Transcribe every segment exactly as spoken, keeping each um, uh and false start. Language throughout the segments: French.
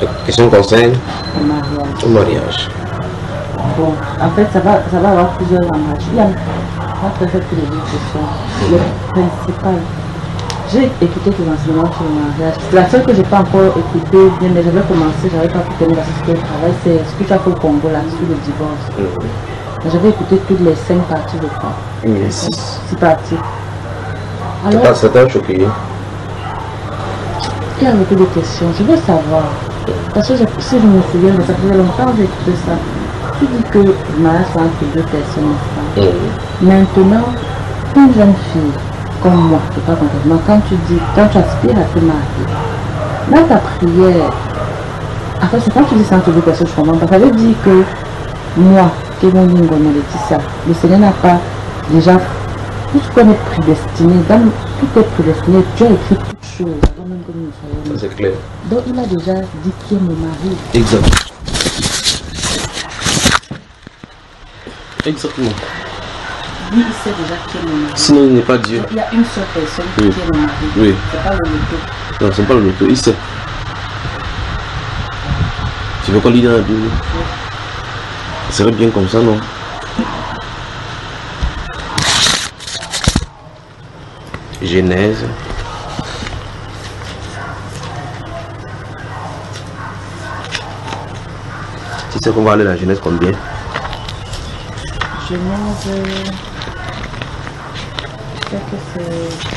La question concerne le mariage. le mariage. Bon, en fait, ça va, ça va avoir plusieurs mariages. Il y a pas peut-être que les deux questions. Le principal. J'ai écouté tes enseignements sur le mariage. La seule que je n'ai pas encore écouté, bien, mais j'avais commencé, j'avais pas pu tenir la société de travail, c'est ce que tu as fait au Congo là, sur le divorce. Mm-hmm. J'avais écouté toutes les cinq parties de quoi. Mm-hmm. Six. Six parties. Alors, ça t'a choqué? Il y a beaucoup de questions. Je veux savoir. Parce que je, si je me souviens, mais ça faisait longtemps que j'ai écouté ça. Tu dis que le mariage c'est entre deux personnes. Mm-hmm. Maintenant, une jeune fille comme moi, je ne sais pas complètement, quand tu dis, quand tu aspires à te marier, dans ta prière, en fait, c'est quand tu dis ça entre deux personnes, je comprends pas. Ça veut dire que moi, qui est mon Ngono Laetitia, le Seigneur n'a pas déjà, tout ce qu'on est prédestiné, dans, tout est prédestiné, Dieu a écrit toutes choses avant même que nous soyons. C'est clair. Donc il a déjà dit qui est mon mari. Exact. Exactement. Lui, il sait déjà qui est mon mari. Sinon, il n'est pas Dieu. Donc, il y a une seule personne oui. qui est mon mari. Oui. C'est pas le loto. Non, c'est pas le loto, il sait. Tu veux qu'on lit dans la Bible? Oui. Ça serait bien comme ça, non? Genèse. Tu sais qu'on va aller dans la Genèse combien? Genèse, je sais que c'est...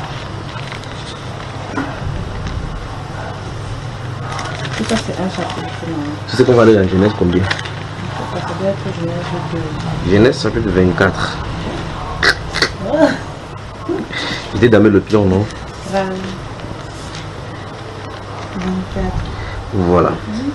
Tout ça c'est un chapitre, non? Tu sais qu'on va aller dans la Genèse combien? Ça doit être Genèse deux. Genèse chapitre vingt-quatre. Ah. J'étais dans le pion, non? vingt-quatre. Voilà. Mmh.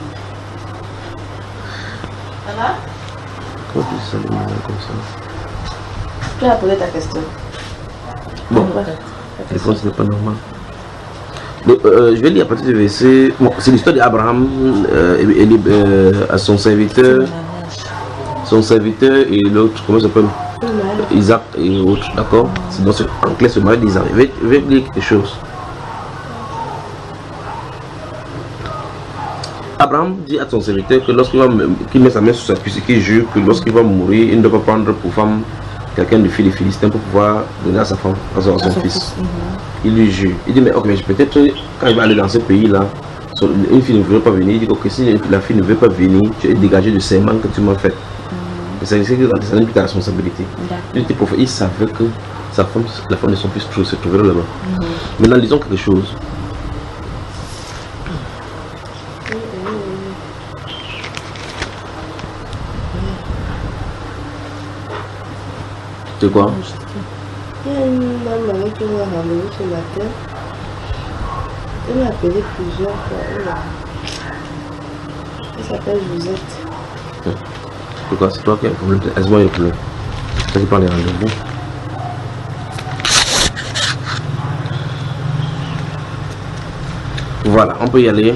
Ça va? Comment tu sais ça, comme ça? Tu as posé ta question. Bon, la réponse n'est pas normale. Donc, euh, je vais lire à partir du verset. Bon, c'est l'histoire d'Abraham euh, et, et, euh, à son serviteur. Son serviteur et l'autre, comment ça s'appelle? Isaac et autres, d'accord? C'est dans ce, en clair, ce mari d'Isaac. Je vais, je vais lire quelque chose. Abraham dit à son serviteur que lorsqu'il va qu'il met sa main sur sa cuisse et qu'il jure que lorsqu'il va mourir, il ne doit pas prendre pour femme quelqu'un de fille des Philistins pour pouvoir donner à sa femme, à son, à son fils. Mm-hmm. Il lui jure. Il dit mais ok, mais peut-être quand il va aller dans ce pays-là, une fille ne veut pas venir. Il dit ok, si la fille ne veut pas venir, tu es dégagé du serment que tu m'as fait. Mm-hmm. C'est que c'est ta responsabilité. Il était prophète, il savait que sa femme, la femme de son fils se trouverait là-bas. Mm-hmm. Maintenant, disons quelque chose. C'est quoi? Il y a une dame avec qui on a rendez-vous ce matin. Elle m'a appelé plusieurs fois. Elle s'appelle Josette. C'est quoi? C'est toi qui as un problème? Est-ce que moi il y a un problème? C'est toi qui parles des rendez-vous? Voilà, on peut y aller.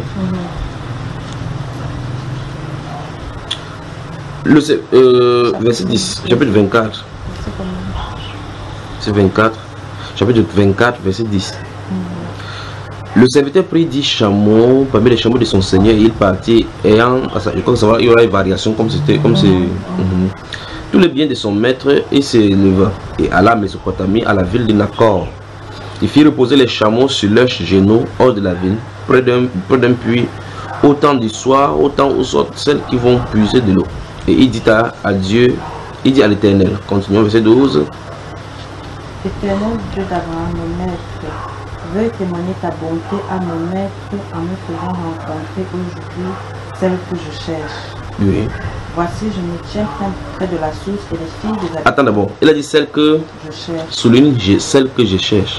Mm-hmm. Le euh, verset dix, chapitre vingt-quatre. C'est vingt-quatre, chapitre vingt-quatre, verset dix. Mm-hmm. Le serviteur prit dix chameaux parmi les chameaux de son seigneur et il partit ayant, je crois que ça va, il y aura une variation comme c'était, comme c'est. Mm-hmm. Tous les biens de son maître et s'éleva et alla Mésopotamie à la ville de Nacor. Il fit reposer les chameaux sur leurs genoux hors de la ville, près d'un près d'un puits, autant du soir, autant où sortent celles qui vont puiser de l'eau. Et il dit à, à Dieu, il dit à l'Éternel, continuons verset douze. Éternel Dieu d'Abraham, mon maître, veuille témoigner ta bonté à mon maître en me faisant rencontrer aujourd'hui celle que je cherche. Oui. Voici, je me tiens près de la source et les filles des habitants. Attends d'abord, il a dit celle que je cherche. Souligne celle que je cherche.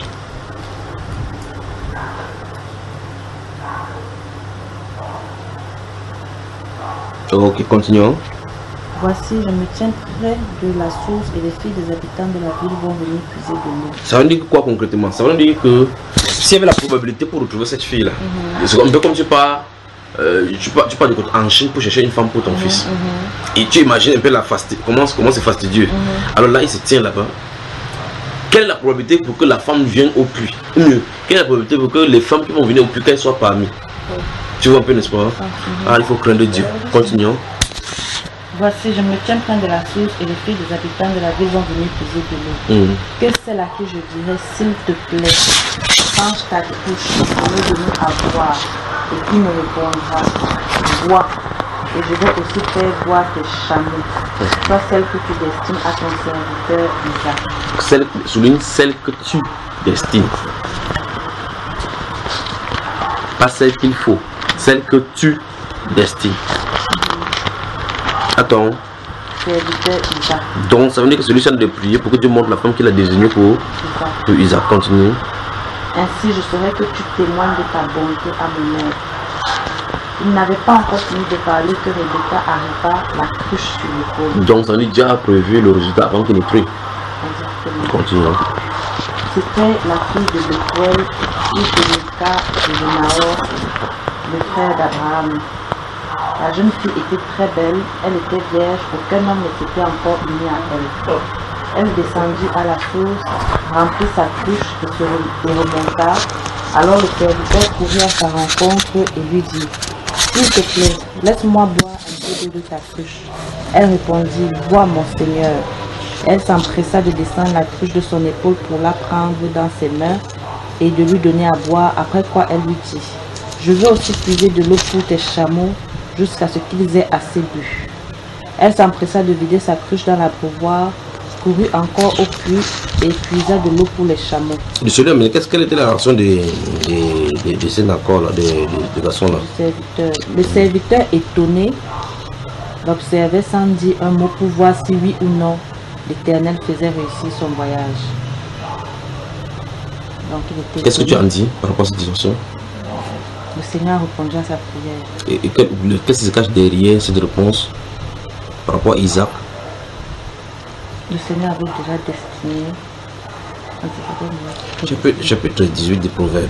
Ok, continuons. Voici, je me tiens près de la source et les filles des habitants de la ville vont venir puiser de l'eau. Ça veut dire quoi concrètement? Ça veut dire que s'il y avait la probabilité pour retrouver cette fille-là, mm-hmm. c'est un peu comme tu pars, euh, tu pars, tu pars de côté en Chine pour chercher une femme pour ton mm-hmm. fils. Mm-hmm. Et tu imagines un peu la fasti comment comment c'est fastidieux. Mm-hmm. Alors là, il se tient là-bas. Quelle est la probabilité pour que la femme vienne au puits? Mieux, quelle est la probabilité pour que les femmes qui vont venir au puits, qu'elles soient parmi? Mm-hmm. Tu vois un peu, n'est-ce pas? Ah, il faut craindre Dieu. Continuons. Voici, je me tiens près de la source et les filles des habitants de la ville vont venir puiser de l'eau. Mm. Que celle à qui je dirais, s'il te plaît, change ta couche pour me donner à boire. Et qui me répondra, bois. Et je vais aussi faire boire tes chameaux. Soit celle que tu destines à ton serviteur Isaac. Celle, souligne celle que tu destines. Pas celle qu'il faut. Celle que tu destines. Attends. Serviteur Isaac. Donc ça veut dire que celui-ci a de prier pour que Dieu montre la femme qu'il a désignée pour Isaac. pour Isaac. Continue. Ainsi, je saurai que tu témoignes de ta bonté à mon maître. Il n'avait pas encore fini de parler que Rebecca arriva, la cruche sur l'épaule. Donc ça veut dire que Dieu a prévu le résultat avant qu'il ne prie. Exactement. Continuons. C'était la fille de Bethuel, fille de Milca et de Nahor, le frère d'Abraham. La jeune fille était très belle, elle était vierge, aucun homme ne s'était encore uni à elle. Elle descendit à la source, remplit sa cruche et se re- et remonta. Alors le serviteur courut à sa rencontre et lui dit, s'il te plaît, laisse-moi boire un peu d'eau de ta cruche. Elle répondit, bois mon Seigneur. Elle s'empressa de descendre la cruche de son épaule pour la prendre dans ses mains et de lui donner à boire, après quoi elle lui dit, je veux aussi puiser de l'eau pour tes chameaux jusqu'à ce qu'ils aient assez bu. Elle s'empressa de vider sa cruche dans la pouvoir, courut encore au puits et puisa de l'eau pour les chameaux. Désolé, mais qu'est-ce qu'elle était la réaction des des des, des sénacors là, des, des, des garçons là? Le serviteur, le serviteur étonné l'observait sans dire un mot pour voir si oui ou non l'Éternel faisait réussir son voyage. Donc il était Qu'est-ce que tu étonné. en dis par rapport à cette situation? Le Seigneur répondit à sa prière. Et, et quel- le- qu'est-ce qui se cache derrière cette réponse par rapport à Isaac? Le Seigneur avait déjà destiné. un petit peu de- Chapitre, chapitre dix-huit des Proverbes.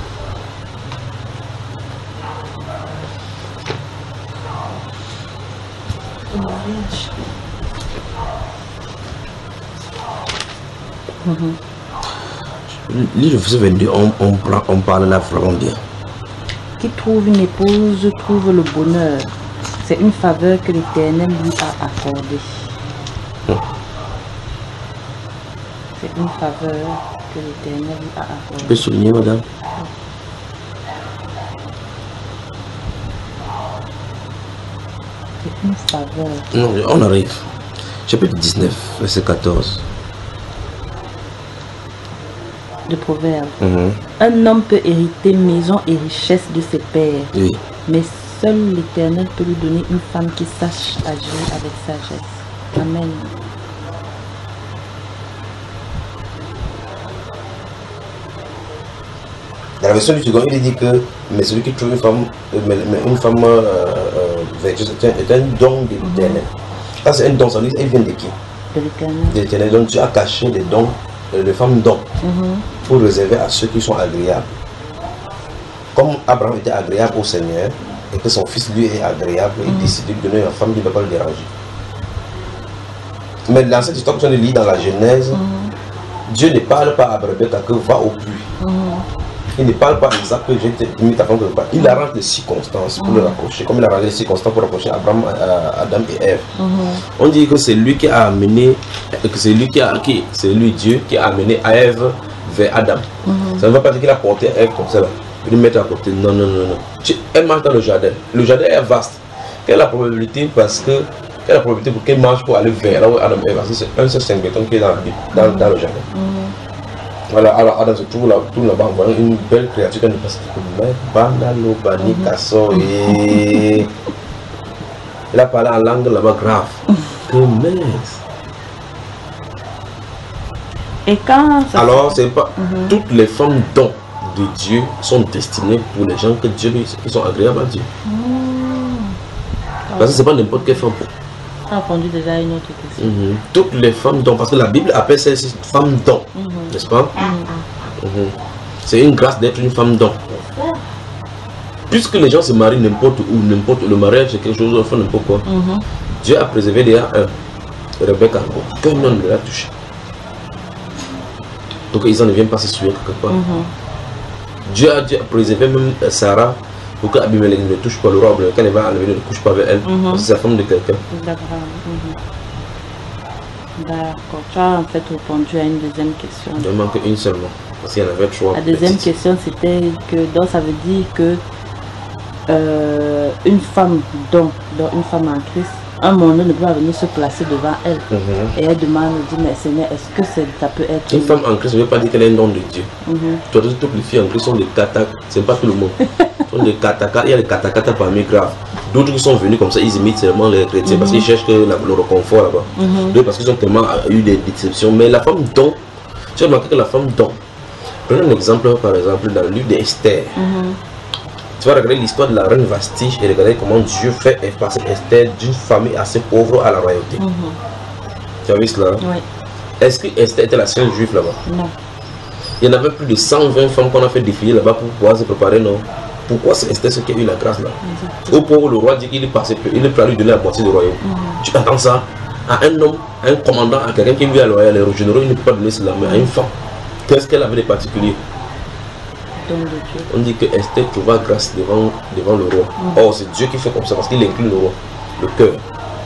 Mhm. Lis le verset vingt-deux, on, on, prend- on parle là vraiment bien. Qui trouve une épouse trouve le bonheur. C'est une faveur que l'Éternel lui a accordée. Hmm. C'est une faveur que l'Éternel lui a Tu accordée. peux souligner, madame? C'est une faveur. Non, on arrive. Chapitre dix-neuf, verset quatorze. De Proverbe. Mhm. Un homme peut hériter maison et richesse de ses pères, Oui. mais seul l'Éternel peut lui donner une femme qui sache agir avec sagesse. Amen. Dans la version du second, il dit que mais celui qui trouve une femme, euh, mais, mais une femme euh, euh, vertueuse est un, est un don de l'Éternel. Ça c'est un don, ça veut dire, elle vient de qui? De l'Éternel. De l'Éternel. Donc tu as caché des dons, euh, les femmes dons, Mhm. pour réserver à ceux qui sont agréables. Comme Abraham était agréable au Seigneur et que son fils lui est agréable, il décide de lui donner une femme qui ne va pas le déranger. Mais dans cette histoire que tu viens de lire dans la Genèse, Dieu ne parle pas à Rebecca que va au puits. Mhm. Il ne parle pas à Isaac que j'ai mis ta femme quelque part. Il arrange les circonstances pour le rapprocher, comme il a arrangé les circonstances pour rapprocher Abraham, euh, Adam et Ève. Mhm. On dit que c'est lui qui a amené, que c'est lui qui a, qui, c'est lui Dieu qui a amené Ève vers Adam. Mhm. Ça ne veut pas dire qu'il a porté Ève comme ça là, pour lui mettre à côté. Non, non, non, non. Tu- Elle marche dans le jardin. Le jardin est vaste. Quelle est la probabilité parce que quelle est la probabilité pour qu'elle marche pour aller vers là où Adam et Ève? Parce que c'est un seul singleton qui est dans, dans, dans le jardin. Voilà, alors Adam se trouve là, tout là-bas en voyant une belle créature qui ne passe pas. Mais Banalo, Bani, Kasso, et. Il a parlé en langue là-bas grave. Que mince. Et quand ça Alors, c'est pas. Toutes les femmes dons de Dieu sont destinées pour les gens que Dieu lui- qui sont agréables à Dieu. Parce que c'est pas n'importe quelle femme. a répondu déjà à une autre question. Mhm. Toutes les femmes dons, parce que la Bible appelle ces femmes dons, Mhm. n'est-ce pas? Mhm. C'est une grâce d'être une femme don. Puisque les gens se marient n'importe où, n'importe où, le mariage c'est quelque chose, enfin n'importe quoi. Mhm. Dieu a préservé déjà un. Rebecca, aucun homme ne l'a touché. Donc ils en ne viennent pas se souiller quelque part. Mhm. Dieu a, Dieu a préservé même Sarah pour que Abimelech ne touche pas le roi, quand elle va enlever, ne couche pas avec elle, Mhm. parce que c'est la femme de quelqu'un. D'accord. Mhm. D'accord. Tu as en fait répondu à une deuxième question. Il ne manque une seulement, parce qu'il y en avait trois. La deuxième petites. question c'était que donc ça veut dire que euh, une femme dont, dont une femme en Christ, un monde ne peut pas venir se placer devant elle. Mhm. Et elle demande, elle dit, mais Seigneur, est-ce que c'est- ça peut être Une femme en Christ ne veut pas dire qu'elle est un don de Dieu. Mhm. Tu vois, toutes les filles en Christ sont des katak, c'est pas tout le monde. Sont des kataka, il y a des katakata parmi graves. D'autres qui sont venus comme ça, ils imitent seulement les chrétiens parce qu'ils cherchent que la- le réconfort là-bas. Mhm. D'autres parce qu'ils ont tellement eu des déceptions. Mais la femme don, tu as remarqué que la femme don. Prenons un exemple, par exemple, dans le livre d'Esther. Mhm. Tu vas regarder l'histoire de la reine Vasti et regarder comment Dieu fait passer Esther d'une famille assez pauvre à la royauté. Mhm. Tu as vu cela? Oui. Est-ce que Esther était la seule juive là-bas? Non. Il y en avait plus de cent vingt femmes qu'on a fait défiler là-bas pour pouvoir se préparer, non? Pourquoi c'est Esther ce qui a eu la grâce là? Au pauvre, le roi dit qu'il est passé, il est prêt à lui donner la moitié du royaume. Mhm. Tu attends ça à un homme, à un commandant, à quelqu'un qui lui a loyal, les généraux, il ne peut pas donner cela, mais à une femme. Qu'est-ce qu'elle avait de particulier? Don de Dieu. On dit que Esther trouva grâce devant, devant le roi. Mhm. Or, c'est Dieu qui fait comme ça parce qu'il incline le roi, le cœur.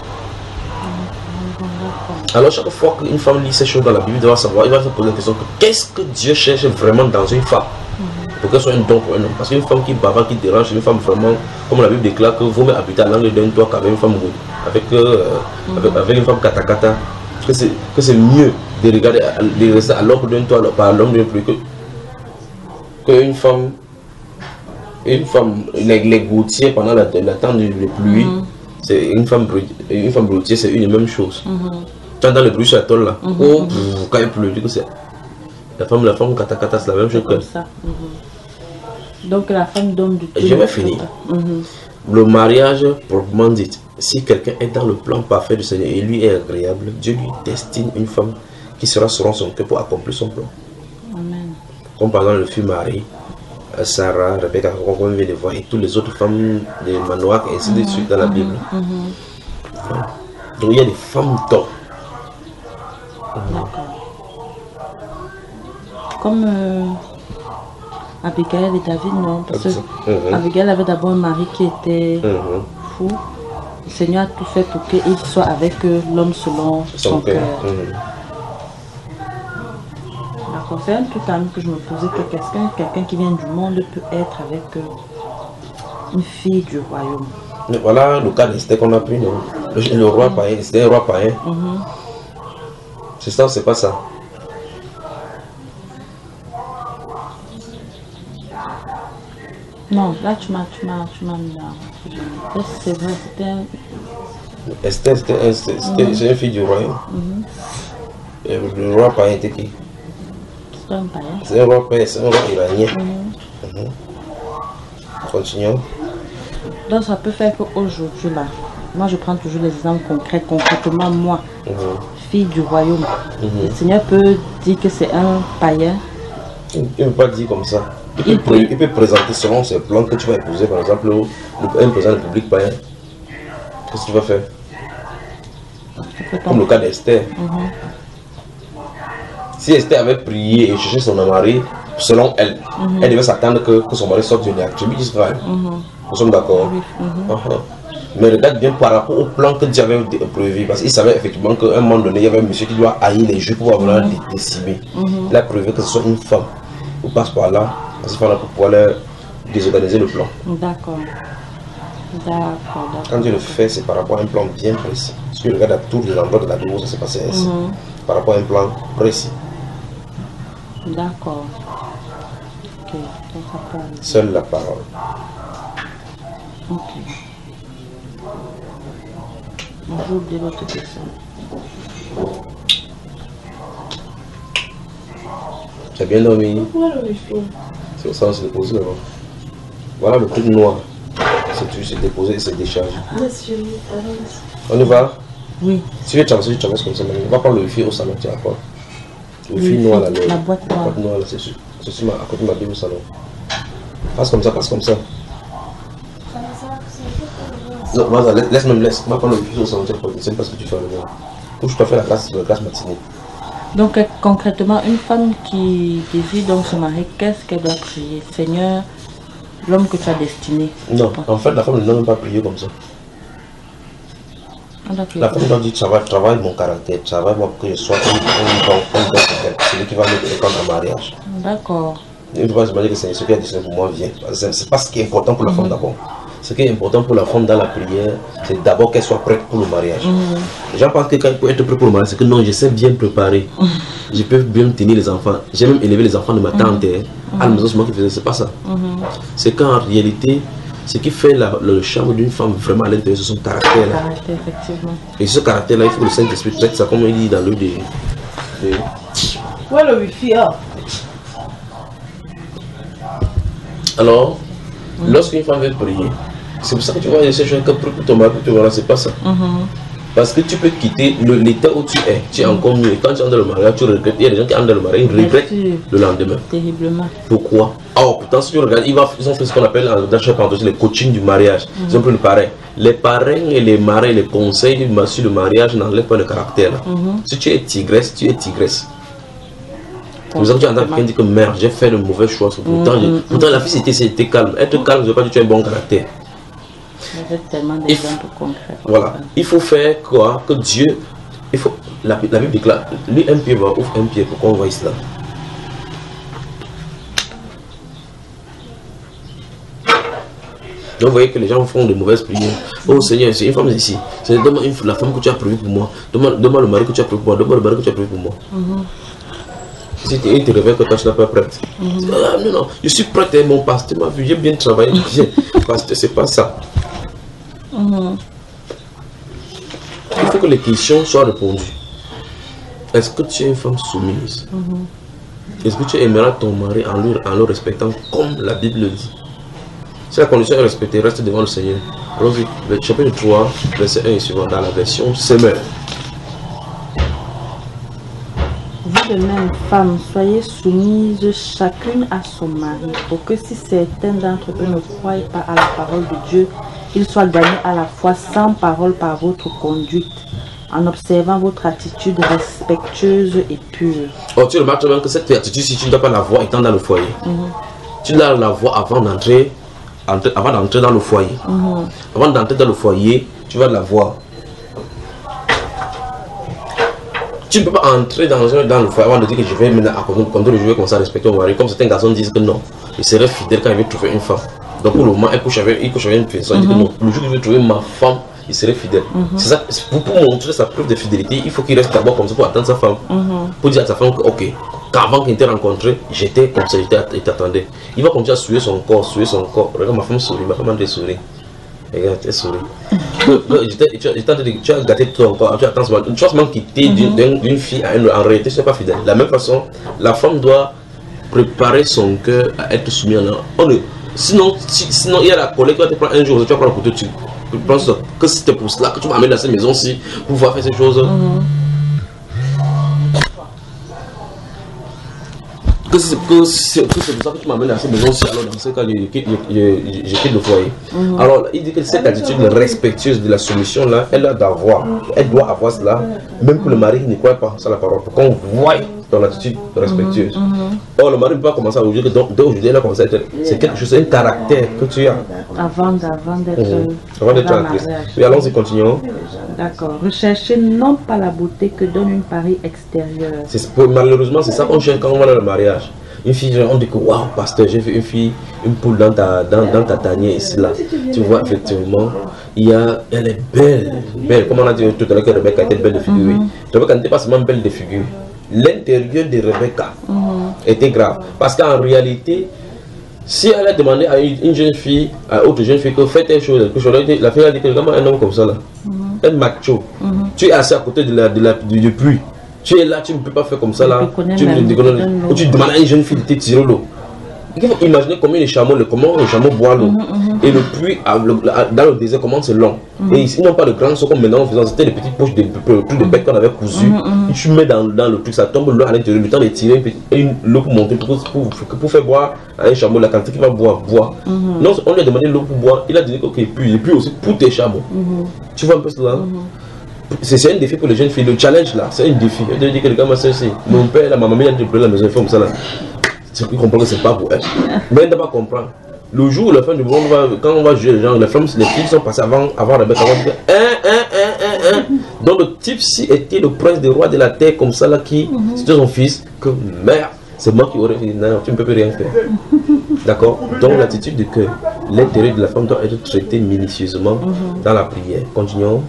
Alors, chaque fois qu'une femme lit ces choses dans la Bible, il doit savoir, il va se poser la question que qu'est-ce que Dieu cherche vraiment dans une femme pour qu'elle soit un don pour un homme. Parce qu'une femme qui bavarde, qui dérange, une femme vraiment, comme la Bible déclare, que vous mieux habiter à l'angle d'un toit qu'avec une femme good, avec, euh, avec, avec une femme katakata, que c'est que c'est mieux de regarder, de rester à l'ombre d'un toit par l'homme d'un pluie que qu'une femme, une femme, les, les gouttières pendant la, la temps de, de pluie, Mhm. c'est une femme, brut- une femme broutière, c'est une même chose. Mhm. Tu entends le bruit sur la tôle là, Mhm, oh, mhm. pff, quand il pleut, du coup c'est la femme, la femme katakata, c'est la même chose que Comme ça. Mhm. Donc la femme donne du tout. Je vais finir. Mhm. le mariage proprement dit. Si quelqu'un est dans le plan parfait du Seigneur et lui est agréable, Dieu lui destine une femme qui sera selon son cœur pour accomplir son plan. Amen. Comme par exemple le fut Marie, euh, Sarah, Rebecca, qu'on vient de voir, et toutes les autres femmes de Manoach, et ainsi de suite dans la Bible. Mhm. Donc il y a des femmes d'or. D'accord. Comme euh, Abigail et David, non. Parce que Mhm. Abigail avait d'abord un mari qui était Mhm. fou. Le Seigneur a tout fait pour qu'il soit avec euh, l'homme selon son, Son cœur. cœur. Mhm. D'accord. C'est un truc quand même que je me posais que quelqu'un quelqu'un qui vient du monde peut être avec euh, une fille du royaume. Mais voilà le cas d'Esther qu'on a pris, non? Le, le roi païen, c'était un roi païen. Mhm. C'est ça ou c'est pas ça? Non, là tu m'as tu m'as tu m'as mis là. Là, c'est vrai, c'était un... Esther, c'était un- c'était- c'était- c'est une fille du royaume. Et le roi païen était qui? c'était un païen. C'est un roi païen, c'est un roi iranien. Mhm. Mhm. Continuons. Donc ça peut faire qu'aujourd'hui là, moi je prends toujours les exemples concrets. Concrètement moi, Mhm. fille du royaume, Mhm. le Seigneur peut dire que c'est un païen. Il ne peut pas dire comme ça. Il peut, Il pré- il peut présenter selon ses plans que tu vas épouser, par exemple, le, le- un président de la République païen. Qu'est-ce que tu vas faire? Comme le cas d'Esther. Mhm. Si Esther avait prié et cherché son mari, selon elle, elle devait s'attendre que, que son mari sorte d'une tribu d'Israël. Mhm. Nous sommes d'accord? Oui. Mhm. Uh-huh. Mais regarde bien par rapport au plan que Dieu avait dé- prévu, parce qu'il savait effectivement qu'à un moment donné, il y avait un monsieur qui doit haïr les Juifs pour avoir les décimer. Mhm. Il a prévu que ce soit une femme qui passe par là, à ce moment-là pour pouvoir leur désorganiser le plan. D'accord. D'accord, d'accord. Quand Dieu le fait, c'est par rapport à un plan bien précis. Si tu regardes à tous les endroits de la Bible où ça s'est passé ainsi, Mhm. par rapport à un plan précis. D'accord. Ok, donc ça peut aller. Seule la parole. Ok. Bon, j'ai oublié l'autre question. Tu as bien dormi? Pourquoi le wifi? C'est ça, on s'est déposé là-bas. Voilà le truc noir. C'est tout, c'est déposé et c'est déchargé. Monsieur, avance. On y va? Oui. Si tu veux t'avancer, tu t'avances comme ça. On va prendre le wifi au salon, tu vas voir. Le Le wifi wifi, noir là, le- la boîte noire. La boîte noire là, c'est sur, c'est sur ma, à côté de ma Bible au salon. Passe comme ça, passe comme ça. Non, vas-y, laisse, laisse même, laisse. On va prendre le wifi au salon, tu vas voir. Je ne sais pas ce que tu fais là. Couche-toi, fais la classe, la classe matinée. Donc euh, concrètement, une femme qui désire donc se marier, qu'est-ce qu'elle doit prier? Seigneur, l'homme que tu as destiné. Non, en fait, la femme ne doit même pas prier comme ça. Ah, la femme doit dire travaille, travaille mon caractère, travaille moi pour que je sois un bon celui qui va me répondre en mariage. D'accord. Il ne faut pas se demander que c'est ce qui est destiné pour moi vient. C'est pas ce qui est important pour la femme d'abord. Ce qui est important pour la femme dans la prière, c'est d'abord qu'elle soit prête pour le mariage. Mm. Les gens pensent que quand elle peut être prête pour le mariage, c'est que non, je sais bien préparer. Mm. Je peux bien tenir les enfants. J'ai même élevé les enfants de ma tante. Mm. À la maison, c'est moi qui faisais, c'est pas ça. Mm. C'est qu'en réalité, ce qui fait la, le charme d'une femme vraiment à l'intérieur, c'est son caractère. Là. Caractère, effectivement. Et ce caractère-là, il faut que le Saint-Esprit traite ça, comme il dit dans le de... de... Où est le wifi? Oh. Alors, mm. lorsqu'une femme veut prier, c'est pour ça que tu vois, il y a ces choses que pour ton mari, tu vois là, c'est pas ça. Mm-hmm. Parce que tu peux quitter l'état où tu es, tu es encore mieux. Et quand tu entres dans le mariage, tu regrettes. Il y a des gens qui entrent dans le mariage, ils regrettent le lendemain. Terriblement. Pourquoi? Or, pourtant, si tu regardes, ils, va, ils ont fait ce qu'on appelle dans chaque partie les coachings du mariage. Mm-hmm. Ils ont pris le parrain. Les parrains et les marraines, les conseils sur le mariage n'enlèvent pas le caractère. Mm-hmm. Si tu es tigresse, tu es tigresse. Pour ça que tu entends quelqu'un dire que merde, j'ai fait le mauvais choix. Pourtant, mm-hmm. pourtant la fille c'était calme. Être calme, je ne veux pas dire que tu as un bon caractère. Il y a tellement d'exemples concrets. Voilà. Il faut faire quoi? Que Dieu. Il faut. La, la Bible déclare. Lui, un pied va, ouvre un pied pour qu'on voit cela. Donc, vous voyez que les gens font de mauvaises prières. Oh Seigneur, c'est une femme ici. Donne-moi la femme que tu as prévue pour moi. Donne-moi le mari que tu as prévu pour moi. Donne-moi le mari que tu as prévu pour moi. Mm-hmm. Si tu te réveilles que toi tu n'es pas prête. Mm-hmm. Ah, non, non, je suis prête, hein, mon pasteur m'a vu, j'ai bien travaillé. Pasteur, c'est pas ça. Mm-hmm. Il faut que les questions soient répondues. Est-ce que tu es une femme soumise? Mm-hmm. Est-ce que tu aimeras ton mari en, lui, en le respectant comme la Bible le dit? Si la condition est respectée, reste devant le Seigneur. Allons-y, le chapitre trois, verset un et suivant, dans la version Semeur. Vous de même, femmes, soyez soumises chacune à son mari, pour que si certains d'entre eux ne croient pas à la parole de Dieu, ils soient gagnés à la foi sans parole par votre conduite, en observant votre attitude respectueuse et pure. Oh, tu remarques même que cette attitude, si tu ne dois pas la voir étant dans le foyer, mm-hmm. tu dois la voir avant d'entrer avant d'entrer dans le foyer. Mm-hmm. Avant d'entrer dans le foyer, tu vas la voir. Tu ne peux pas entrer dans, dans le foyer avant de dire que je vais maintenant comme je vais commencer à respecter mon mari. Comme certains garçons disent que non, il serait fidèle quand il veut trouver une femme. Donc pour le moment, il couche avec, il couche avec une personne. Mm-hmm. Il dit que non, le jour qu'il veut trouver ma femme, il serait fidèle. Mm-hmm. C'est ça, pour, pour montrer sa preuve de fidélité, il faut qu'il reste d'abord comme ça pour attendre sa femme. Mm-hmm. Pour dire à sa femme que ok, qu'avant qu'il t'ait rencontré, j'étais comme ça, il t'attendait. Il va continuer à souiller son corps, souiller son corps. Regarde ma femme sourit, ma femme a des souris. Regarde, elle sourit. Tu as gâté ton corps, tu as transformé quitter d'une fille à une, en réalité, ce n'est pas fidèle. De la même façon, la femme doit préparer son cœur à être soumise en un. Sinon, si, sinon, il y a la collègue qui va te prendre un jour, tu vas prendre un couteau, tu penses que c'était pour cela que tu m'amènes dans cette maison-ci pour pouvoir faire ces choses. Mm-hmm. Que c'est pour ça que tu m'amènes dans cette maison-ci, alors dans ce cas, je, je, je, je quitte le foyer. Mm-hmm. Alors, il dit que cette attitude respectueuse de la soumission-là, elle a d'avoir, elle doit avoir cela, même que le mari ne croit pas sur la parole, pour qu'on voie ton attitude respectueuse. Mm-hmm. Or, le mari ne peut pas commencer à vous dire que d'aujourd'hui, elle a commencé à être. C'est quelque chose, c'est un caractère que tu as. Avant d'être. Mm-hmm. Avant d'être actrice. Oui, allons-y, continuons. D'accord. Recherchez non pas la beauté que donne une pareille extérieure. Malheureusement, c'est ça qu'on cherche quand on va dans le mariage. Une fille, on dit que waouh, pasteur, j'ai vu une fille, une poule dans ta, dans, dans ta tanière ici là. Tu vois, effectivement, il y a, elle est belle, belle. Comme on a dit tout à l'heure que Rebecca était belle de figure. Mm-hmm. Rebecca n'était pas seulement belle de figure. L'intérieur de Rebecca mm-hmm. était grave. Parce qu'en réalité, si elle a demandé à une, une jeune fille, à une autre jeune fille que faites telle chose, quelque chose, la fille a dit que comment un homme comme ça là, mm-hmm. un macho, mm-hmm. tu es assis à côté de la, de la, du, du puits. Tu es là, tu ne peux pas faire comme ça là. Tu, tu, tu demandes à une jeune fille de te tirer l'eau. Il faut imaginer comment les chameaux, le, comment les chameaux boivent l'eau. Mm-hmm. Et le puits dans le désert, comment c'est long. Mm-hmm. Et ils n'ont pas de grands sauts comme maintenant en faisant. C'était des petites poches de, de, de bec qu'on avait cousu. Mm-hmm. Tu mets dans, dans le truc, ça tombe l'eau à l'intérieur. Le temps de tirer une l'eau pour monter, pour, pour, pour faire boire à un chameau la quantité qu'il va boire. boire. Mm-hmm. Non, on lui a demandé l'eau pour boire. Il a dit ok, puis et puis aussi pour tes chameaux. Mm-hmm. Tu vois un peu cela. Mm-hmm. C'est un défi pour les jeunes filles. Le challenge là, c'est un défi. Je te dis que le gars m'a cessé. Mon père, la maman, il a dit que la maison, il fait comme ça là. Tu comprends que c'est pas pour elle. Mais elle ne va pas comprendre. Le jour où la fin du monde va, quand on va juger les gens, les femmes, les filles sont passées avant, avant Rebecca, on va dire hein, hein, hein, hein, hein. Donc le type ci était le prince des rois de la terre comme ça là qui, mm-hmm. c'était son fils, que merde, c'est moi qui aurais dit non, tu ne peux plus rien faire. D'accord. Donc l'attitude de cœur, l'intérêt de la femme doit être traité minutieusement mm-hmm. dans la prière. Continuons.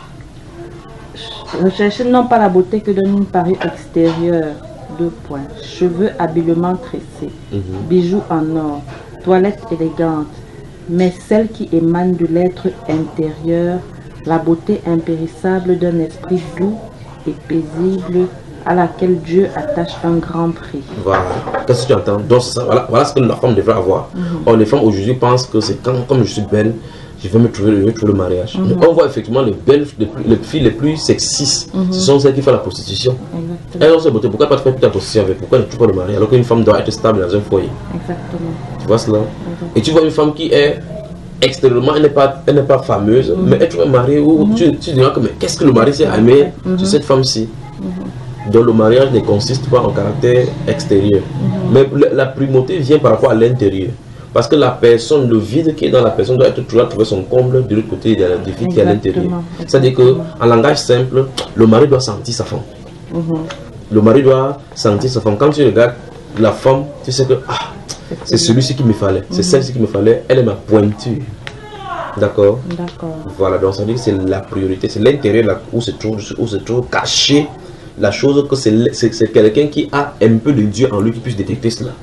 Recherchez non pas la beauté que donne une parure extérieure. Deux points. Cheveux habilement tressés, mm-hmm. bijoux en or, toilette élégante, mais celle qui émane de l'être intérieur, la beauté impérissable d'un esprit doux et paisible à laquelle Dieu attache un grand prix. Voilà. Qu'est-ce que tu entends? Donc ça, voilà, voilà ce que la femme devrait avoir. Mm-hmm. Or, les femmes aujourd'hui pensent que c'est quand, comme je suis belle, je vais me trouver, je vais trouver le mariage. Mm-hmm. Mais on voit effectivement les belles, les, les filles les plus sexistes, mm-hmm. ce sont celles qui font la prostitution. Exactement. Elles ont cette beauté. Pourquoi pas faire toute la prostitution avec? Pourquoi ne tu pas le mariage alors qu'une femme doit être stable dans un foyer? Exactement. Tu vois cela? Exactement. Et tu vois une femme qui est extérieurement, elle n'est pas, elle n'est pas fameuse, mm-hmm. mais elle trouve un mari où mm-hmm. tu, tu diras que mais qu'est-ce que le mari s'est aimé mm-hmm. sur cette femme-ci? Mm-hmm. Donc le mariage ne consiste pas en caractère extérieur, mm-hmm. mais la, la primauté vient par rapport à l'intérieur. Parce que la personne, le vide qui est dans la personne doit être toujours trouver son comble de l'autre côté de la vie qui est à l'intérieur. C'est-à-dire qu'en langage simple, le mari doit sentir sa femme. Mm-hmm. Le mari doit sentir sa femme. Quand tu regardes la femme, tu sais que ah, c'est celui-ci qui me fallait, mm-hmm. c'est celle-ci qui me fallait, elle est ma pointure. D'accord. D'accord. Voilà, donc ça veut dire que c'est la priorité, c'est l'intérieur où se trouve, où se trouve caché la chose, que c'est quelqu'un qui a un peu de Dieu en lui qui puisse détecter cela.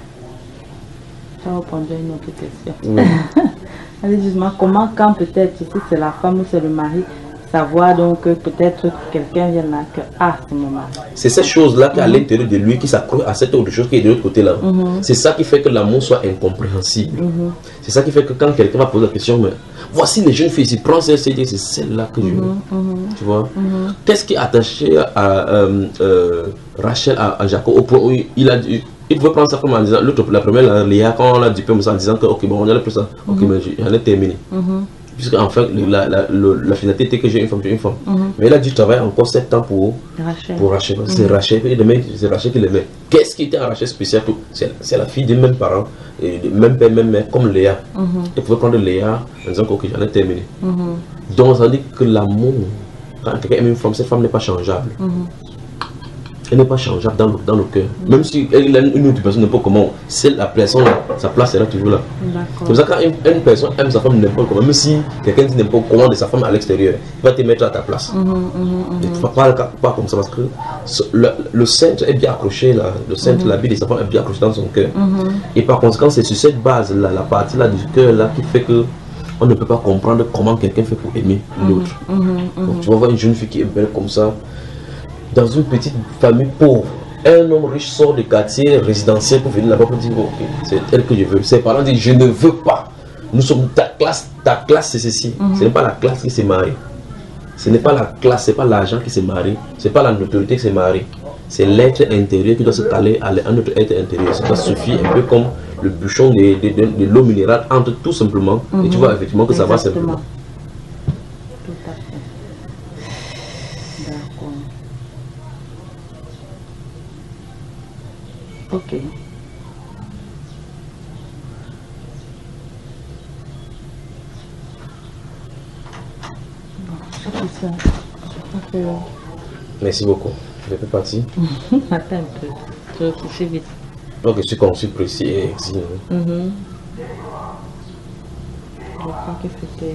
Ça répondait à une autre question. Oui. Allez, justement, comment, quand peut-être, si c'est la femme ou c'est le mari, savoir donc que peut-être quelqu'un vient là, que ah, c'est mon mari. C'est cette chose-là qui est à l'intérieur de lui qui s'accroît à cette autre chose qui est de l'autre côté là. Mm-hmm. C'est ça qui fait que l'amour soit incompréhensible. Mm-hmm. C'est ça qui fait que quand quelqu'un va poser la question, mais voici les jeunes filles, si prends celle c'est celle-là que je veux. Mm-hmm. Tu vois. Mm-hmm. Qu'est-ce qui est attaché à euh, euh, Rachel, à, à Jacob, au point où il a dit. Il veut prendre ça comme en disant, l'autre, la première, la Léa, quand on l'a dit, en disant que, ok, bon, on a plus ça, ok, mm-hmm. mais j'en ai terminé. Mm-hmm. Puisque, en fait, la, la, la, la finalité était que j'ai une femme, j'ai une femme. Mm-hmm. Mais il a dit, je travaille encore sept ans pour Rachel. Pour Rachel. Mm-hmm. C'est Rachel, c'est Rachel qui l'aimait. Qu'est-ce qui était en Rachel spécial? C'est la fille des mêmes parents, et des mêmes père, même mère, comme Léa. Mm-hmm. Il pouvait prendre Léa en disant, ok, j'en ai terminé. Mm-hmm. Donc, ça dit que l'amour, quand quelqu'un aime une femme, cette femme n'est pas changeable. Mm-hmm. Elle n'est pas changeable dans le, dans le cœur. Mm-hmm. Même si elle a une autre personne, n'importe comment, c'est la personne, sa place sera toujours là. C'est pour ça que quand une, une personne aime sa femme n'importe comment, même si quelqu'un dit n'importe comment de sa femme à l'extérieur, il va te mettre à ta place. Mm-hmm, mm-hmm. Il ne faut pas, pas comme ça parce que le, le centre est bien accroché, là, le centre, mm-hmm. la vie de sa femme est bien accrochée dans son cœur. Mm-hmm. Et par conséquent, c'est sur cette base-là, la partie-là du cœur-là qui fait que on ne peut pas comprendre comment quelqu'un fait pour aimer mm-hmm. l'autre. Mm-hmm. Donc tu vas voir une jeune fille qui est belle comme ça, dans une petite famille pauvre, un homme riche sort du quartier résidentiel pour venir là-bas pour dire ok, c'est elle que je veux. Ses parents disent je ne veux pas. Nous sommes ta classe, ta classe c'est ceci. Mm-hmm. Ce n'est pas la classe qui s'est mariée. Ce n'est pas la classe, ce n'est pas l'argent qui s'est marié. Ce n'est pas la notoriété qui s'est mariée. C'est l'être intérieur qui doit se caler à un autre être intérieur. Ça suffit un peu comme le bouchon de, de, de, de l'eau minérale entre tout simplement. Mm-hmm. Et tu vois effectivement que exactement. Ça va simplement. Ok. Bon, c'est ça. Okay. Merci beaucoup. Je peux partir. Attends un peu. Je réfléchis vite. Ok, je suis conçu précis et exigeant. Mm-hmm. Je crois que c'était...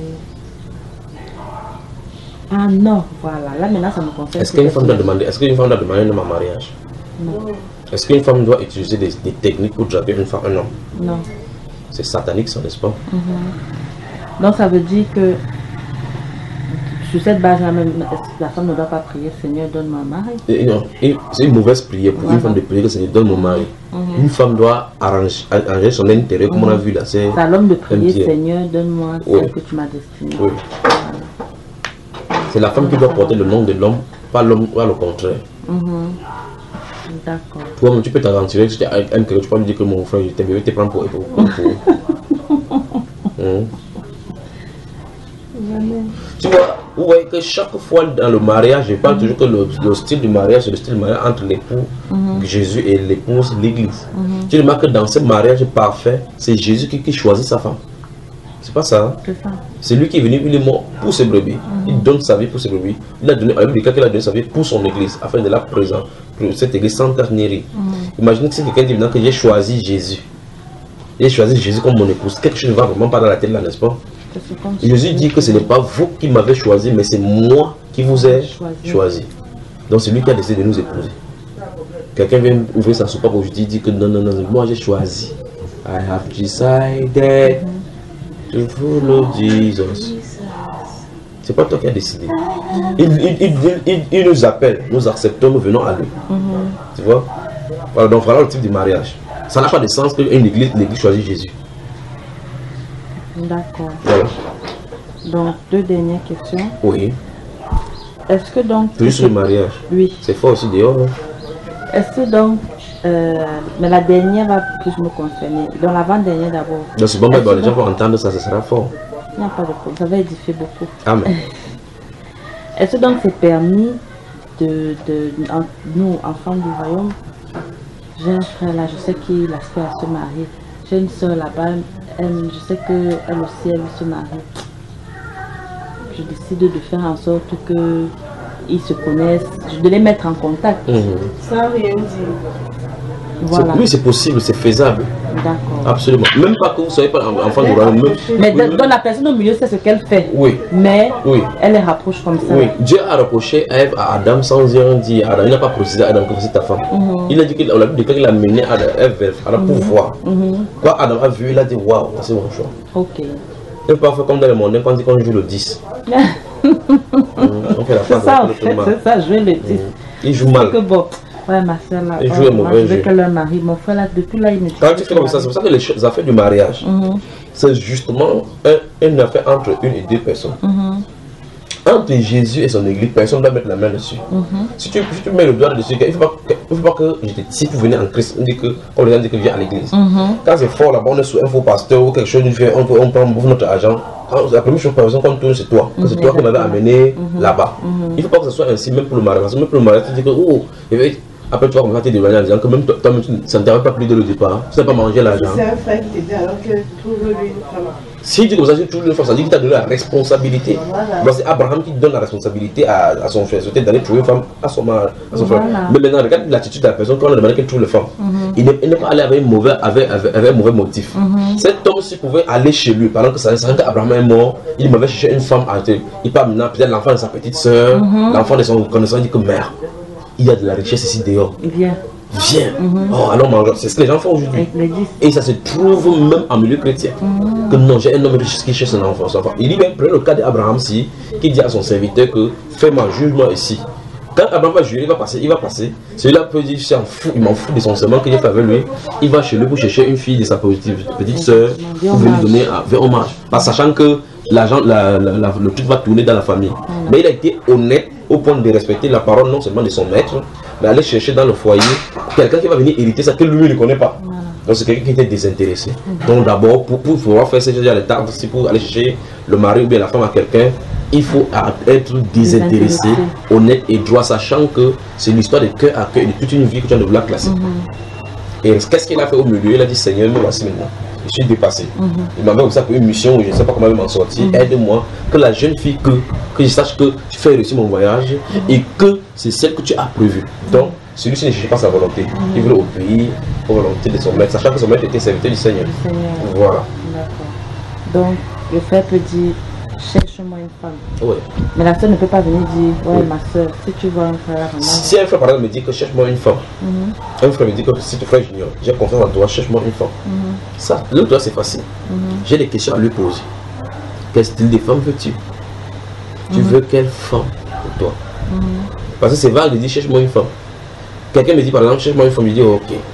Ah non, voilà. Là maintenant ça me concerne. Est-ce qu'une femme doit demander, est-ce qu'une femme doit demander un homme en mariage? Non. Est-ce qu'une femme doit utiliser des, des techniques pour draper une femme, un homme? Non. C'est satanique ça, n'est-ce pas? Mm-hmm. Donc ça veut dire que sur cette base-là même, la femme ne doit pas prier, Seigneur, donne-moi un mari. Et non, c'est une mauvaise prière pour voilà. Une femme de prier, Seigneur, donne-moi un mari. Mm-hmm. Une femme doit arranger, arranger son intérêt, comme mm-hmm. on a vu là. C'est à l'homme de prier, Seigneur, donne-moi oui. ce que tu m'as destiné. Oui. Voilà. C'est la femme qui doit porter le nom de l'homme, pas l'homme, pas le contraire. Mm-hmm. D'accord. Toi, tu peux t'aventurer, si tu aimes que tu peux lui dire que mon frère, je t'aime, je vais te prendre pour... pour, pour, pour. mm. Jamais. Tu vois, vous voyez que chaque fois dans le mariage, je parle mm-hmm. toujours que le, le style du mariage, c'est le style du mariage entre l'époux mm-hmm. Jésus et l'épouse l'Église. Mm-hmm. Tu remarques que dans ce mariage parfait, c'est Jésus qui, qui choisit sa femme. C'est pas ça. Hein? C'est lui qui est venu, il est mort pour ses brebis. Mm-hmm. Il donne sa vie pour ses brebis. Il a donné, à lui, quelqu'un a donné sa vie pour son Église, afin de la présenter, pour cette Église sans ternerie. Mm-hmm. Imaginez que c'est quelqu'un qui dit que j'ai choisi Jésus. J'ai choisi Jésus comme mon épouse. Quelque chose ne va vraiment pas dans la tête là, n'est-ce pas? Jésus dit que ce n'est pas vous qui m'avez choisi, mais c'est moi qui vous ai choisi. choisi. Donc c'est lui qui a décidé de nous épouser. Quelqu'un vient ouvrir sa soupape aujourd'hui et dit que non, non, non, moi j'ai choisi. I have decided to follow Jesus. C'est pas toi qui as décidé. Il, il, il, il, il nous appelle, nous acceptons, nous venons à lui. Mm-hmm. Tu vois? Voilà, donc voilà le type de mariage. Ça n'a pas de sens qu'une église, l'église choisit Jésus. D'accord. Voilà. Donc, deux dernières questions. Oui. Est-ce que donc... Juste le mariage. Oui. C'est fort aussi dehors. Hein? Est-ce que donc... Euh, mais la dernière va plus me concerner. Donc, l'avant-dernière d'abord. Donc, c'est bon, mais bon, les gens vont entendre ça, ça sera fort. Il n'y a pas de problème. Ça va édifier beaucoup. Amen. Est-ce que donc c'est permis de, de, de en, nous, enfants du royaume, j'ai un frère là, je sais qu'il aspire à se marier. J'ai une soeur là-bas, je sais qu'elle aussi, elle veut se marier. Je décide de faire en sorte qu'ils se connaissent, de les mettre en contact. Mmh. Sans rien dire. Voilà. Oui, c'est possible, c'est faisable. D'accord. Absolument. Même pas que vous ne soyez pas enfant du royaume. Mais oui, dans la personne au milieu, c'est ce qu'elle fait. Oui. Mais oui. elle les rapproche comme ça. Oui. Dieu a rapproché Ève à Adam sans rien dire. Adam, il n'a pas précisé à Adam que c'est ta femme. Mm-hmm. Il a dit qu'il a dit qu'il a mené à Ève vers Adam pour mm-hmm. voir. Mm-hmm. Quand Adam a vu, il a dit waouh, c'est mon choix. Ok. Il peut pas faire comme dans le monde, quand on dit qu'on joue le dix. mm, on fait la c'est ça, en fait, c'est ça, jouer le dix. Mm. Il joue mal. Que bon. Ouais, ma soeur là, il joue oh, mauvais je veux qu'elle leur marie. Mon frère là, depuis là, il me dit. Quand tu fais comme ça, c'est pour ça que les affaires du mariage, mm-hmm. c'est justement un, une affaire entre une et deux personnes. Mm-hmm. Entre Jésus et son église, personne ne doit mettre la main dessus. Mm-hmm. Si, tu, si tu mets le doigt dessus, il ne faut pas que, il faut pas que je te dis pour venir en Christ, on dit que, on les gens dit que viens à l'église. Mm-hmm. Quand c'est fort là-bas, on est sous un faux pasteur ou quelque chose, on, peut, on prend notre argent. La première chose, par exemple, qu'on tourne, c'est toi. Mm-hmm. C'est toi qui m'avais amené mm-hmm. là-bas. Mm-hmm. Il ne faut pas que ce soit ainsi, même pour le mariage. Parce que même pour le mariage, tu dis que, oh, après tu vas commencer à te dévaler en disant que même toi, toi ça ne t'avait pas plu dès le départ. Tu n'as pas mangé l'argent. C'est un frère qui t'aide alors que trouve-lui une femme. Si tu dis comme ça, tu trouves une femme, ça dit qu'il t'a donné la responsabilité. Voilà. C'est Abraham qui donne la responsabilité à, à son frère. C'était d'aller trouver une femme à son, à son frère. Voilà. Mais maintenant, regarde l'attitude de la personne quand on a demandé qu'elle trouve une femme. Mm-hmm. Il n'est pas allé avec un mauvais, avec, avec, avec un mauvais motif. Mm-hmm. Cet homme, s'il pouvait aller chez lui, pendant que ça savait qu'Abraham est mort, il m'avait cherché une femme à terre. Il part maintenant, peut-être l'enfant de sa petite soeur, mm-hmm. l'enfant de son connaissant, il dit que mère, il y a de la richesse ici dehors. Il vient. Viens. Mm-hmm. Oh, alors mange. C'est ce que les gens font aujourd'hui. Et ça se trouve même en milieu chrétien. Mm-hmm. Que non, j'ai un homme riche qui cherche son enfant, son enfant. Il dit, ben, prenez le cas d'Abraham si, qui dit à son serviteur que fais-moi jugement ici. Quand Abraham va juger, il va passer, il va passer. Celui-là peut dire, je m'en fous, il m'en fout de son serment que j'ai fait avec lui. Il va chez lui pour chercher une fille de sa petite, petite soeur pour venir donner un hommage. Pas sachant que l'argent, la, la, la, le truc va tourner dans la famille. Mm-hmm. Mais il a été honnête au point de respecter la parole non seulement de son maître, mais aller chercher dans le foyer quelqu'un qui va venir hériter ça que lui ne connaît pas. Voilà. Donc c'est quelqu'un qui était désintéressé. Mm-hmm. Donc d'abord, pour, pour pouvoir faire ces choses à l'état, si pour aller chercher le mari ou bien la femme à quelqu'un, il faut être désintéressé, honnête et droit, sachant que c'est l'histoire de cœur à cœur et de toute une vie que tu as de vouloir classer. Mm-hmm. Et qu'est-ce qu'il a fait au milieu? Il a dit, Seigneur, me voici maintenant. Je suis dépassé. Mm-hmm. Il m'avait aussi pour une mission où je ne sais pas comment m'en sortir. Mm-hmm. Aide-moi, que la jeune fille, que, que je sache que je fais réussir mon voyage mm-hmm. et que c'est celle que tu as prévue. Donc, celui-ci ne cherche pas sa volonté. Mm-hmm. Il veut obéir aux volontés de son maître, sachant que son maître était serviteur du Seigneur. Du Seigneur. Voilà. D'accord. Donc, le frère peut dire, cherche-moi une femme. Oui. Mais la soeur ne peut pas venir dire, ouais, oui. ma soeur, si tu vois un frère, vraiment... Si un frère par exemple me dit que cherche-moi une femme, mm-hmm. un frère me dit que si tu frère junior, j'ai confiance en toi, cherche-moi une femme. Mm-hmm. Ça, le droit c'est facile. Mm-hmm. J'ai des questions à lui poser. Quel style de femme veux-tu? Tu mm-hmm. veux quelle femme pour toi? Mm-hmm. Parce que c'est vague de dire cherche-moi une femme. Quelqu'un me dit par exemple cherche-moi une femme, je dis oh, ok.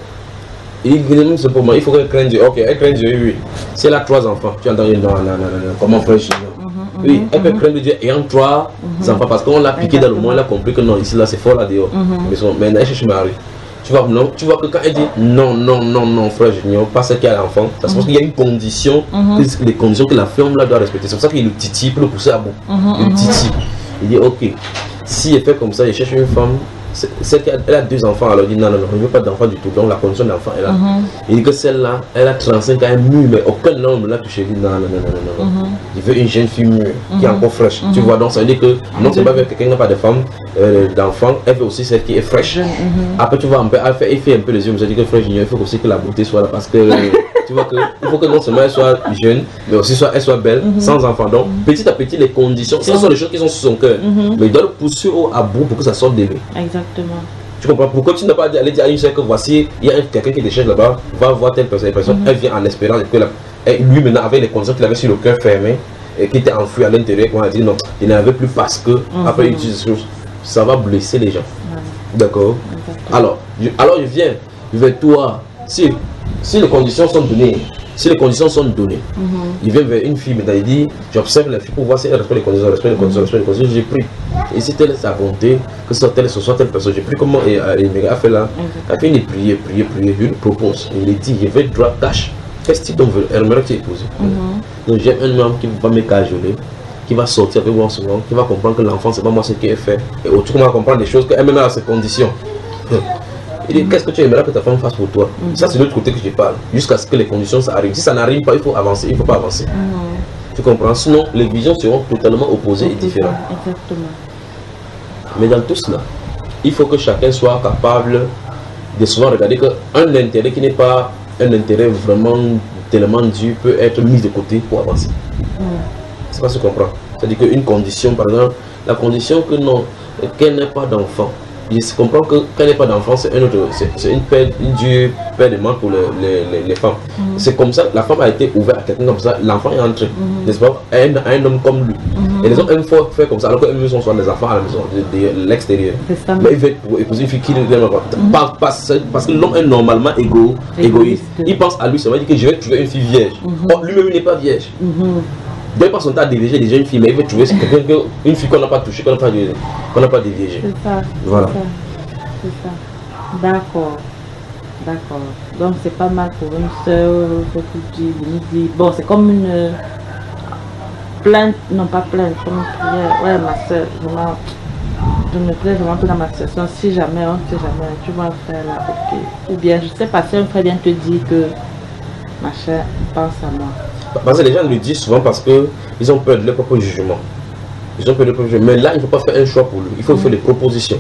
Il, c'est pour moi, il faut qu'elle craigne Dieu. Ok, elle craint Dieu, oui. Si elle a trois enfants, tu entends, non, non, non, non, comment frère junior? Mm-hmm. Oui, elle peut craindre Dieu ayant trois mm-hmm. enfants parce qu'on l'a piqué dans le monde, elle a compris que non, ici là c'est fort là dehors. Mm-hmm. Mais, son, mais elle cherche mari. Tu vois, non, tu vois que quand elle dit non, non, non, non, frère Junior, pas celle qui a l'enfant, ça se passe qu'il y a une condition, mm-hmm. les conditions que la femme là doit respecter. C'est pour ça qu'il le titille pour le pousser à bout. Mm-hmm. Le titille. Il dit ok, si elle fait comme ça, il cherche une femme. Celle qui a, elle a deux enfants, alors il dit non, non, non, il ne veut pas d'enfant du tout, donc la condition d'enfant est là. Mm-hmm. Il dit que celle-là, elle a trente-cinq ans, elle est mûre, mais aucun homme ne l'a touché. Il dit non, non, non, non, non, non. Mm-hmm. Il veut une jeune fille mûre, mm-hmm. qui est encore fraîche. Mm-hmm. Tu vois, donc ça veut dire que non, c'est pas avec quelqu'un qui n'a pas de femme, euh, d'enfant, elle veut aussi celle qui est fraîche. Mm-hmm. Après, tu vois, un peu, elle, fait, elle fait un peu les yeux, mais je dis que frère Junior, il faut aussi que la beauté soit là, parce que tu vois que il faut que non seulement elle soit jeune, mais aussi soit, elle soit belle, mm-hmm. sans enfant. Donc, mm-hmm. petit à petit, les conditions, ce sont les choses qui sont sous son cœur, mm-hmm. mais il doit le pousser au, à bout pour que ça sorte de lui. Exactement. Tu comprends? Pourquoi tu n'as pas dit, aller dire à une sœur que voici, il y a quelqu'un qui te cherche là-bas, va voir telle personne, personne mm-hmm. elle vient en espérant que la, et lui maintenant avec les conditions qu'il avait sur le cœur fermé et qui était enfui à l'intérieur, qu'on a dit non, il n'avait plus parce que mm-hmm. après il dit ça va blesser les gens. Mm-hmm. D'accord? Mm-hmm. Alors, je, alors je viens vers toi, si, si les conditions sont données, si les conditions sont données, mm-hmm. il vient vers une fille, mais il dit, j'observe la fille pour voir si elle respecte les conditions, respecte les conditions, respecte les conditions, j'ai pris. Et si telle est sa volonté, que ce soit telle, ce soit telle personne, j'ai pris comment et a fait là, elle a fait une prière, prière, prière, je lui propose, il lui dit, je vais droit cash, qu'est-ce que tu veux, elle aimerait que tu épouses. Donc j'ai un homme qui va me cajoler, qui va sortir avec moi souvent, qui va comprendre que l'enfant c'est pas moi ce qui est fait, et autour on va comprendre des choses qu'elle-même a ses conditions. Il dit, qu'est-ce que tu aimerais que ta femme fasse pour toi? Mm-hmm. Ça, c'est de l'autre côté que je parle. Jusqu'à ce que les conditions ça arrive. Si ça n'arrive pas, il faut avancer. Il ne faut pas avancer. Mm-hmm. Tu comprends? Sinon, les visions seront totalement opposées et différentes. Exactement. Mais dans tout cela, il faut que chacun soit capable de souvent regarder qu'un intérêt qui n'est pas un intérêt vraiment tellement dur peut être mis de côté pour avancer. Mm-hmm. C'est pas ce qu'on comprend. C'est-à-dire qu'une condition, par exemple, la condition que non, qu'elle n'ait pas d'enfant. Je comprends que quand il n'y a pas d'enfant, c'est un autre, c'est une paire, une dure paire de mains pour les, les, les femmes. Mm-hmm. C'est comme ça, la femme a été ouverte à quelqu'un comme ça, l'enfant est entré, mm-hmm. n'est-ce pas, à un, à un homme comme lui. Mm-hmm. Et les hommes aiment faire comme ça, alors qu'eux sont soit des enfants à la maison, de, de, de l'extérieur. Mais il veut épouser une fille qui ne l'aime pas. Mm-hmm. Pas, pas. Parce que l'homme est normalement égo, égoïste. Il pense à lui, ça veut dire que je vais trouver une fille vierge. Mm-hmm. Or, lui-même, il n'est pas vierge. Mm-hmm. Il ne pas son temps à dévierger déjà une fille, mais il veut trouver quelqu'un, une fille qu'on n'a pas touchée, qu'on n'a pas, qu'on n'a pas déviégée. C'est ça. Voilà. C'est ça. D'accord. D'accord. Donc c'est pas mal pour une soeur, faut que tu dis. Bon, c'est comme une euh, plainte, non pas plainte, comme une prière. Ouais, ma soeur, vraiment, je me plais vraiment peu dans ma situation. Si jamais, on ne sait jamais, tu vois un frère là, ok. Ou bien, je sais pas, si un frère vient te dire que ma chère, pense à moi. Parce que les gens le disent souvent parce qu'ils ont peur de leur propre jugement. Ils ont peur de leur propre jugement. Mais là, il ne faut pas faire un choix pour lui. Il faut mmh. faire des propositions.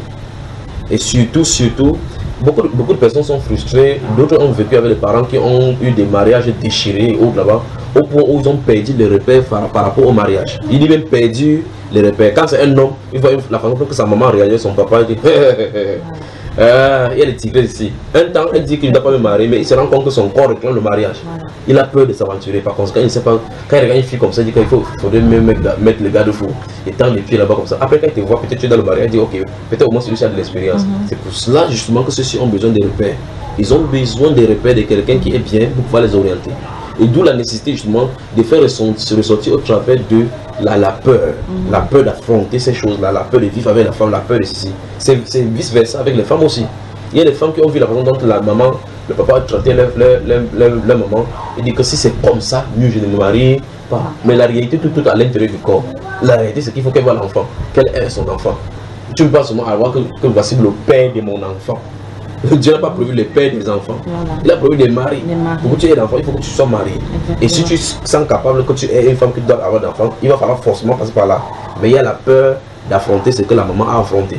Et surtout, surtout, beaucoup de, beaucoup de personnes sont frustrées. D'autres ont vécu avec des parents qui ont eu des mariages déchirés ou là-bas, au point où ils ont perdu les repères par, par rapport au mariage. Il dit même perdu les repères. Quand c'est un homme, il voit la façon que sa maman réagit, son papa, il dit hé, hé, hé. Euh, il y a des tigres ici. Un temps, elle dit qu'il ne doit pas me marier, mais il se rend compte que son corps réclame le mariage. Voilà. Il a peur de s'aventurer. Par conséquent, il ne sait pas. Quand il regarde une fille comme ça, il dit qu'il faut, faudrait même mettre, mettre le garde-fou et tendre les pieds là-bas comme ça. Après, quand il te voit, peut-être tu es dans le mariage, il dit ok, peut-être au moins celui-ci a de l'expérience. Mm-hmm. C'est pour cela justement que ceux-ci ont besoin des repères. Ils ont besoin des repères de quelqu'un qui est bien pour pouvoir les orienter. Et d'où la nécessité justement de faire se ressortir au travers de la, la peur, mmh. la peur d'affronter ces choses-là, la peur de vivre avec la femme, la peur de ceci. C'est vice-versa avec les femmes aussi. Il y a des femmes qui ont vu la façon dont la maman, le papa a traité leur, leur, leur, leur, leur maman et dit que si c'est comme ça, mieux je ne me marie pas. Mais la réalité, tout, tout à l'intérieur du corps. La réalité, c'est qu'il faut qu'elle voit l'enfant, qu'elle ait son enfant. Tu ne peux pas seulement avoir que, que voici le père de mon enfant. Dieu n'a pas prévu les pères des enfants. Voilà. Il a prévu des maris. Pour que tu aies des enfants, il faut que tu sois marié. Exactement. Et si tu sens capable que tu aies une femme qui doit avoir d'enfants, il va falloir forcément passer par là. Mais il y a la peur d'affronter ce que la maman a affronté.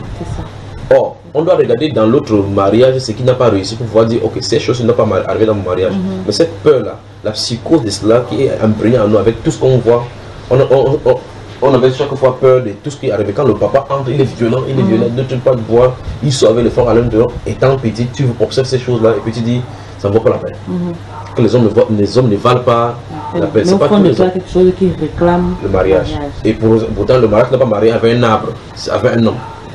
Or, on doit regarder dans l'autre mariage ce qui n'a pas réussi pour pouvoir dire ok, ces choses ne sont pas arrivées dans mon mariage. Mm-hmm. Mais cette peur-là, la psychose de cela qui est imprégnée en nous avec tout ce qu'on voit, on, on, on, on avait chaque fois peur de tout ce qui arrive. Quand le papa entre, il est violent, il est mmh. violent, ne tu pas de boire, il sort avec le frère à l'intérieur. Étant petit, tu observes ces choses-là et puis tu dis, ça ne vaut pas la peine. Mmh. Que les hommes, ne voient, les hommes ne valent pas la peine. C'est pas tous les hommes. Quelque chose qui réclame le mariage. mariage. Et pour, pourtant, le mariage n'est pas marié avec un arbre, c'est avec un homme.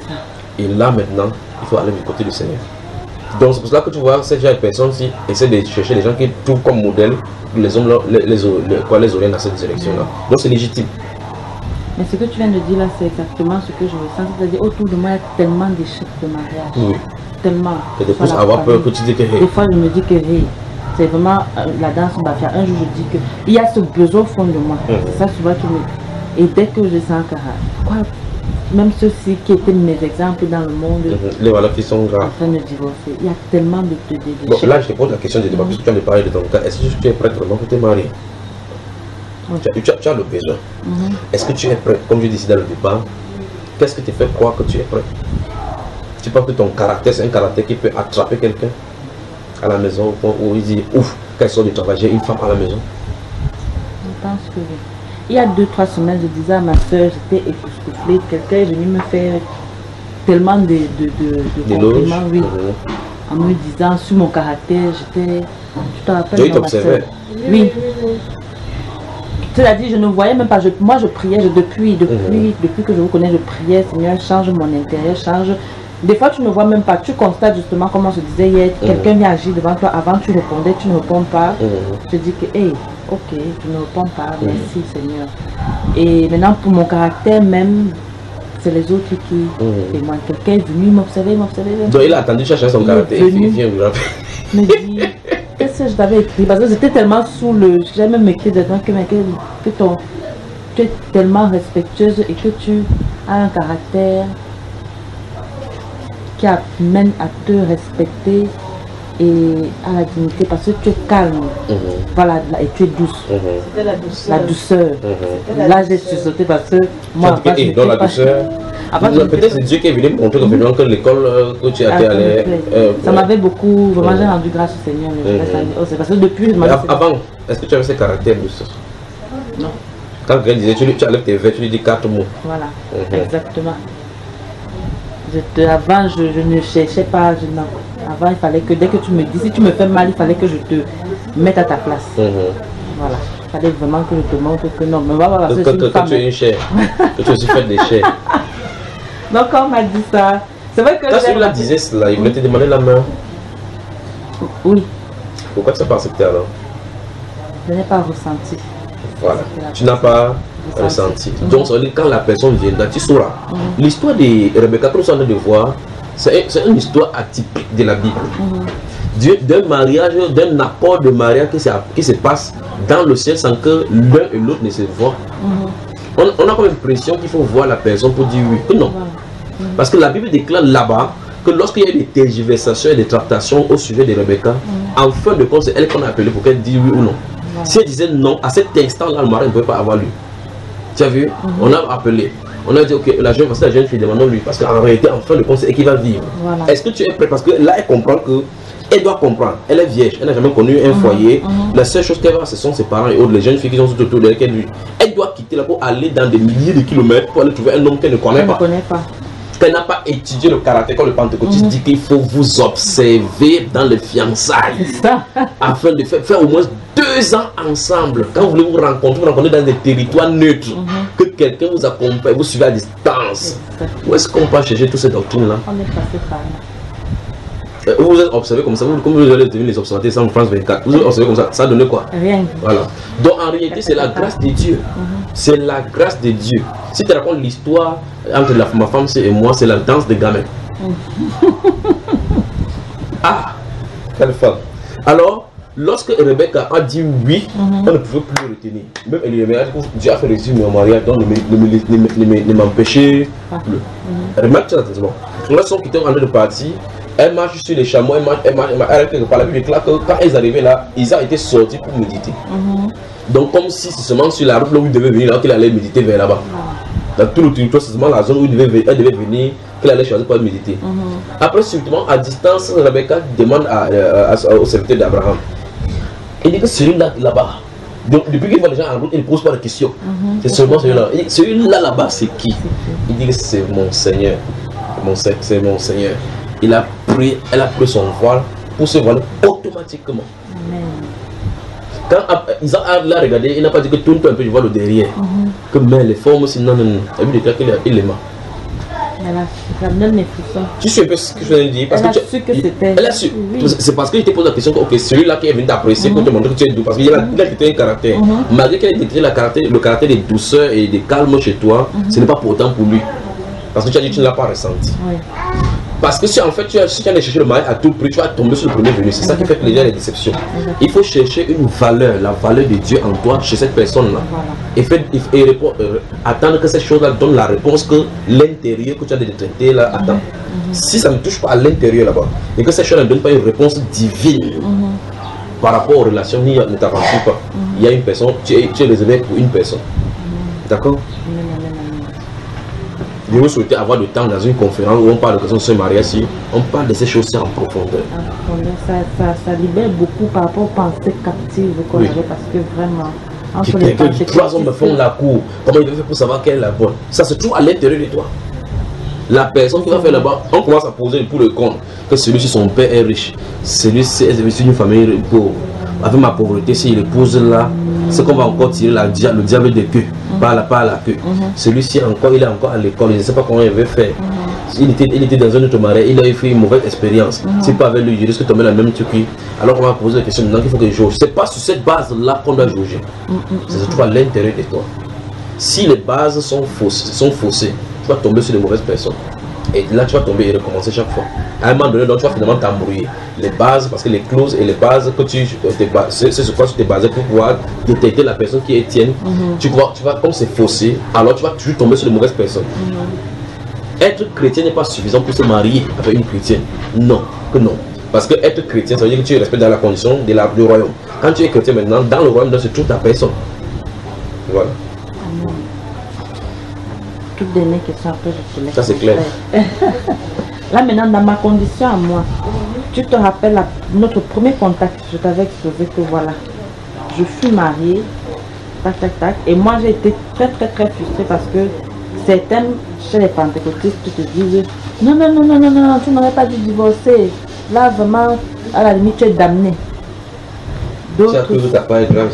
Et là maintenant, il faut aller du côté du Seigneur. Donc c'est pour cela que tu vois, ces personnes-ci essaient de chercher des gens qui trouvent comme modèle les hommes, les, les, les, les, les orientent dans cette direction-là. Mmh. Donc c'est légitime. Mais ce que tu viens de dire là, c'est exactement ce que je ressens. C'est-à-dire autour de moi, il y a tellement d'échecs de mariage. Oui. tellement. Et des fois, avoir peur que tu dis que hey. Des fois, je me dis que hey, c'est vraiment euh, la danse bafia. Un jour, je dis que il y a ce besoin au fond de moi. Mm-hmm. C'est ça souvent qui me. Et dès que je sens que quoi, même ceux-ci qui étaient mes exemples dans le monde, mm-hmm. les voilà qui sont graves. En train de divorcer. Il y a tellement de, de, de, de bon, là, je te pose la question de débat, mm-hmm. puisque tu as parlé de ton cas. Est-ce que tu es prête vraiment que tu es mariée? Oui. Tu, as, tu, as, tu as le besoin. Mm-hmm. Est-ce que tu es prête? Comme je disais dans le départ, qu'est-ce que te fait croire que tu es prête? Tu penses que ton caractère, c'est un caractère qui peut attraper quelqu'un à la maison, au point où il dit ouf, quand ils sont de travail, j'ai une femme à la maison? Je pense que oui. Il y a deux, trois semaines, je disais à ma soeur, j'étais époustouflée, quelqu'un est venu me faire tellement de, de, de, de compliments, oui, mmh. en me disant sur mon caractère, j'étais, tu te rappelles? Oui, t'observais. Oui. Tu l'as dit, je ne voyais même pas, je, moi je priais, je, depuis, depuis, mmh. depuis que je vous connais, je priais, Seigneur, change mon intérieur, change. Des fois, tu ne vois même pas, tu constates justement, comment je disais hier, mmh. quelqu'un vient agir devant toi, avant tu répondais, tu ne réponds pas. Mmh. Je te dis que, hé, hey, ok, tu ne réponds pas, merci mmh. Seigneur. Et maintenant, pour mon caractère même, c'est les autres qui mmh. témoignent. Quelqu'un est venu m'observer, m'observer. Donc il a attendu chercher son caractère, il vient vous rappeler. Me dit, qu'est-ce que je t'avais écrit? Parce que j'étais tellement sous le... J'ai même écrit dedans que, que, que ton, tu es tellement respectueuse et que tu as un caractère qui amène à te respecter et à la dignité parce que tu es calme, mmh. voilà, et tu es douce. Mmh. C'était la douceur. La douceur. Mmh. Là, j'ai sauté parce que moi, et, et dans la douceur, peut-être c'est Dieu qui est venu me montrer mmh. que l'école euh, que tu as été allé. Euh, ça ouais. m'avait beaucoup, vraiment, mmh. j'ai rendu grâce au Seigneur. Mmh. Oh, c'est parce que depuis, je avant, est-ce que tu avais ce caractère douceur? Non. Quand quelqu'un disait, tu, tu enlèves tes verres, tu lui dis quatre mots. Voilà, mmh. exactement. Je te, avant, je, je ne cherchais pas, je, non. Avant, il fallait que dès que tu me dis, si tu me fais mal, il fallait que je te mette à ta place. Mmh. Voilà. Il fallait vraiment que je te montre que non. Mais voilà, que, que, que, que tu es une chair. Que tu aussi fait des chairs. Donc, quand on m'a dit ça, c'est vrai que. Quand celui-là disait cela, il voulait te demander la main. Oui. Pourquoi tu n'as pas accepté alors? Je n'ai pas ressenti. Voilà. Tu n'as pas ressenti. Mmh. Donc, quand la personne viendra, tu sauras. Mmh. L'histoire de Rebecca, que nous sommes en train de voir, c'est une histoire atypique de la Bible. Mmh. D'un mariage, d'un apport de mariage qui se, qui se passe dans le ciel sans que l'un et l'autre ne se voient. Mmh. On, on a comme l'impression qu'il faut voir la personne pour dire oui. Que non. Mmh. Parce que la Bible déclare là-bas que lorsqu'il y a des tergiversations et des tractations au sujet de Rebecca, mmh. en fin de compte, c'est elle qu'on a appelée pour qu'elle dise oui ou non. Mmh. Si elle disait non, à cet instant-là, le mari ne pouvait pas avoir lieu. Tu as vu? Mmh. On a appelé. On a dit, ok, la jeune, la jeune fille, demandons-lui, parce qu'en réalité, en fin de compte, c'est elle qui va vivre. Voilà. Est-ce que tu es prêt? Parce que là, elle comprend que, elle doit comprendre, elle est vierge, elle n'a jamais connu un mmh, foyer. Mmh. La seule chose qu'elle va, ce sont ses parents et autres, les jeunes filles qui sont tout autour d'elle. Elle, elle doit quitter là pour aller dans des milliers de kilomètres pour aller trouver un homme qu'elle ne connaît elle pas. Ne connaît pas. Qu'elle n'a pas étudié le caractère, comme le pentecôtiste mmh. dit qu'il faut vous observer dans les fiançailles. Afin de faire, faire au moins deux ans ensemble. Quand vous voulez vous rencontrer, vous rencontrez dans des territoires neutres. Mmh. Que quelqu'un vous accompagne, vous suivez à distance. Exactement. Où est-ce qu'on peut chercher toutes ces doctrines-là? On est passé par là. Vous vous êtes observé comme ça, vous, comme vous allez devenir les observateurs sans France vingt-quatre, vous êtes observé comme ça, ça a donné quoi? Rien. Voilà. Donc en réalité, c'est la grâce de Dieu. Mm-hmm. C'est la grâce de Dieu. Si tu racontes l'histoire entre la, ma femme et moi, c'est la danse des gamins. Mm-hmm. Ah, quelle femme. Alors, lorsque Rebecca a dit oui, mm-hmm. on ne pouvait plus le retenir. Même Elie a dit que Dieu a fait réussir mon mariage, donc ne m'empêcher plus. Remarque ça, attention. Lorsqu'ils étaient en train de partir, elle marche sur les chameaux, elle marche, elle marche, elle marche, elle marche, par la Bible déclare que quand ils arrivaient là, ils ont été sortis pour méditer. Mm-hmm. Donc comme si c'est seulement sur la route là où ils devaient venir, là qu'il allait méditer vers là-bas. Mm-hmm. Dans tout le territoire, c'est seulement la zone où il devait, elle devait venir, qu'il allait choisir pour méditer. Mm-hmm. Après, subitement, à distance, Rebecca demande à, à, à, au serviteur d'Abraham. Il dit que celui-là là-bas, donc depuis qu'il voit les gens en route, il ne pose pas de questions. Mm-hmm. C'est seulement celui-là. Celui-là là-bas, c'est qui? Il dit que c'est mon Seigneur. C'est mon Seigneur. Il a pris, elle a pris son voile pour se voiler automatiquement. Amen. Quand ils ont là regardé, il n'a pas dit que tourne un peu du voile au derrière. Mm-hmm. Que mais les formes aussi, non, non, non. Elle lui déclare qu'il l'aima. Tu sais un peu ce que je viens de dire parce elle que a tu, su que c'était. Elle a su. Oui. C'est parce que je te pose la question que ok, celui-là qui est venu t'apprécier mm-hmm. pour te montrer que tu es doux. Parce qu'il a, mm-hmm. a décrit un caractère. Mm-hmm. Malgré qu'il ait décrit le caractère, le caractère de douceur et de calme chez toi, mm-hmm. ce n'est pas pour autant pour lui. Parce que tu as dit que tu ne l'as pas ressenti. Oui. Parce que si en fait tu as, si tu allais chercher le mari à tout prix, tu vas tomber sur le premier venu. C'est ça qui fait que les gens ont des déceptions. Il faut chercher une valeur, la valeur de Dieu en toi, chez cette personne-là. Voilà. Et, fait, et répond, euh, attendre que cette chose-là donne la réponse que l'intérieur que tu as de traiter là attend. Mm-hmm. Si ça ne touche pas à l'intérieur là-bas, et que cette chose ne donne pas une réponse divine mm-hmm. par rapport aux relations, ni ne t'aventure pas. Mm-hmm. Il y a une personne, tu es, tu es réservé pour une personne. Mm-hmm. D'accord? Je vous souhaiter avoir du temps dans une conférence où on parle de questions de ce mariage, on parle de ces choses-ci en profondeur. Ça, ça, ça libère beaucoup par rapport aux pensées captives qu'on oui. avait parce que vraiment. Entre les que trois hommes me font la cour, comment ils doivent faire pour savoir quelle est la bonne? Ça se trouve à l'intérieur de toi. La personne qui va faire là-bas, on commence à poser pour le compte que celui-ci, son père est riche, celui-ci est d'une famille pauvre. Avec ma pauvreté, s'il épouse là, c'est qu'on va encore tirer la, le diable de queue, mm-hmm. par, la, par la queue. Mm-hmm. Celui-ci encore, il est encore à l'école, je ne sais pas comment il veut faire. Mm-hmm. il, était, il était dans un autre mariage, il a fait une mauvaise expérience. Mm-hmm. C'est pas avec lui, je risque de tomber la même truc. Alors on va poser la question maintenant qu'il faut que je jauge. C'est pas sur cette base-là qu'on doit jauger. Mm-hmm. Ça se trouve à l'intérieur de toi. Si les bases sont fausses, sont faussées, tu vas tomber sur les mauvaises personnes. Et là, tu vas tomber et recommencer chaque fois. À un moment donné, donc, tu vas finalement t'embrouiller. Les bases, parce que les clauses et les bases que tu c'est sur quoi tu t'es basé pour pouvoir détecter la personne qui est tienne. Mm-hmm. tu, vas, tu vas, comme c'est faussé, alors tu vas toujours tomber sur les mauvaises personnes. Mm-hmm. Être chrétien n'est pas suffisant pour se marier avec une chrétienne. Non, que non. Parce que être chrétien, ça veut dire que tu respectes dans la condition de la, du royaume. Quand tu es chrétien maintenant, dans le royaume, c'est toute ta personne. Voilà. Toute dernière question, après je te laisse. Ça c'est clair. Là maintenant, dans ma condition à moi, tu te rappelles la, notre premier contact, je t'avais exposé que voilà, je suis mariée, tac tac tac, et moi j'ai été très très très frustrée parce que certains chez les pentecôtistes te disent non non non non non non, tu n'aurais pas dû divorcer. Là vraiment, à la limite tu es damné. D'autres. Tu as pas grave,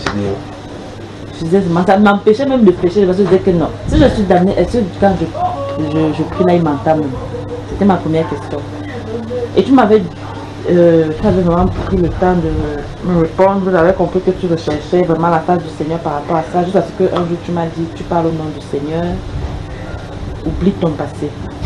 ça m'empêchait même de prêcher parce que je disais que non. Si je suis damnée, est-ce que quand je, je, je prie là, il m'entend? C'était ma première question. Et tu m'avais euh, tu avais vraiment pris le temps de me répondre. J'avais compris que tu recherchais vraiment la face du Seigneur par rapport à ça. Juste parce qu'un jour tu m'as dit, tu parles au nom du Seigneur, oublie ton passé.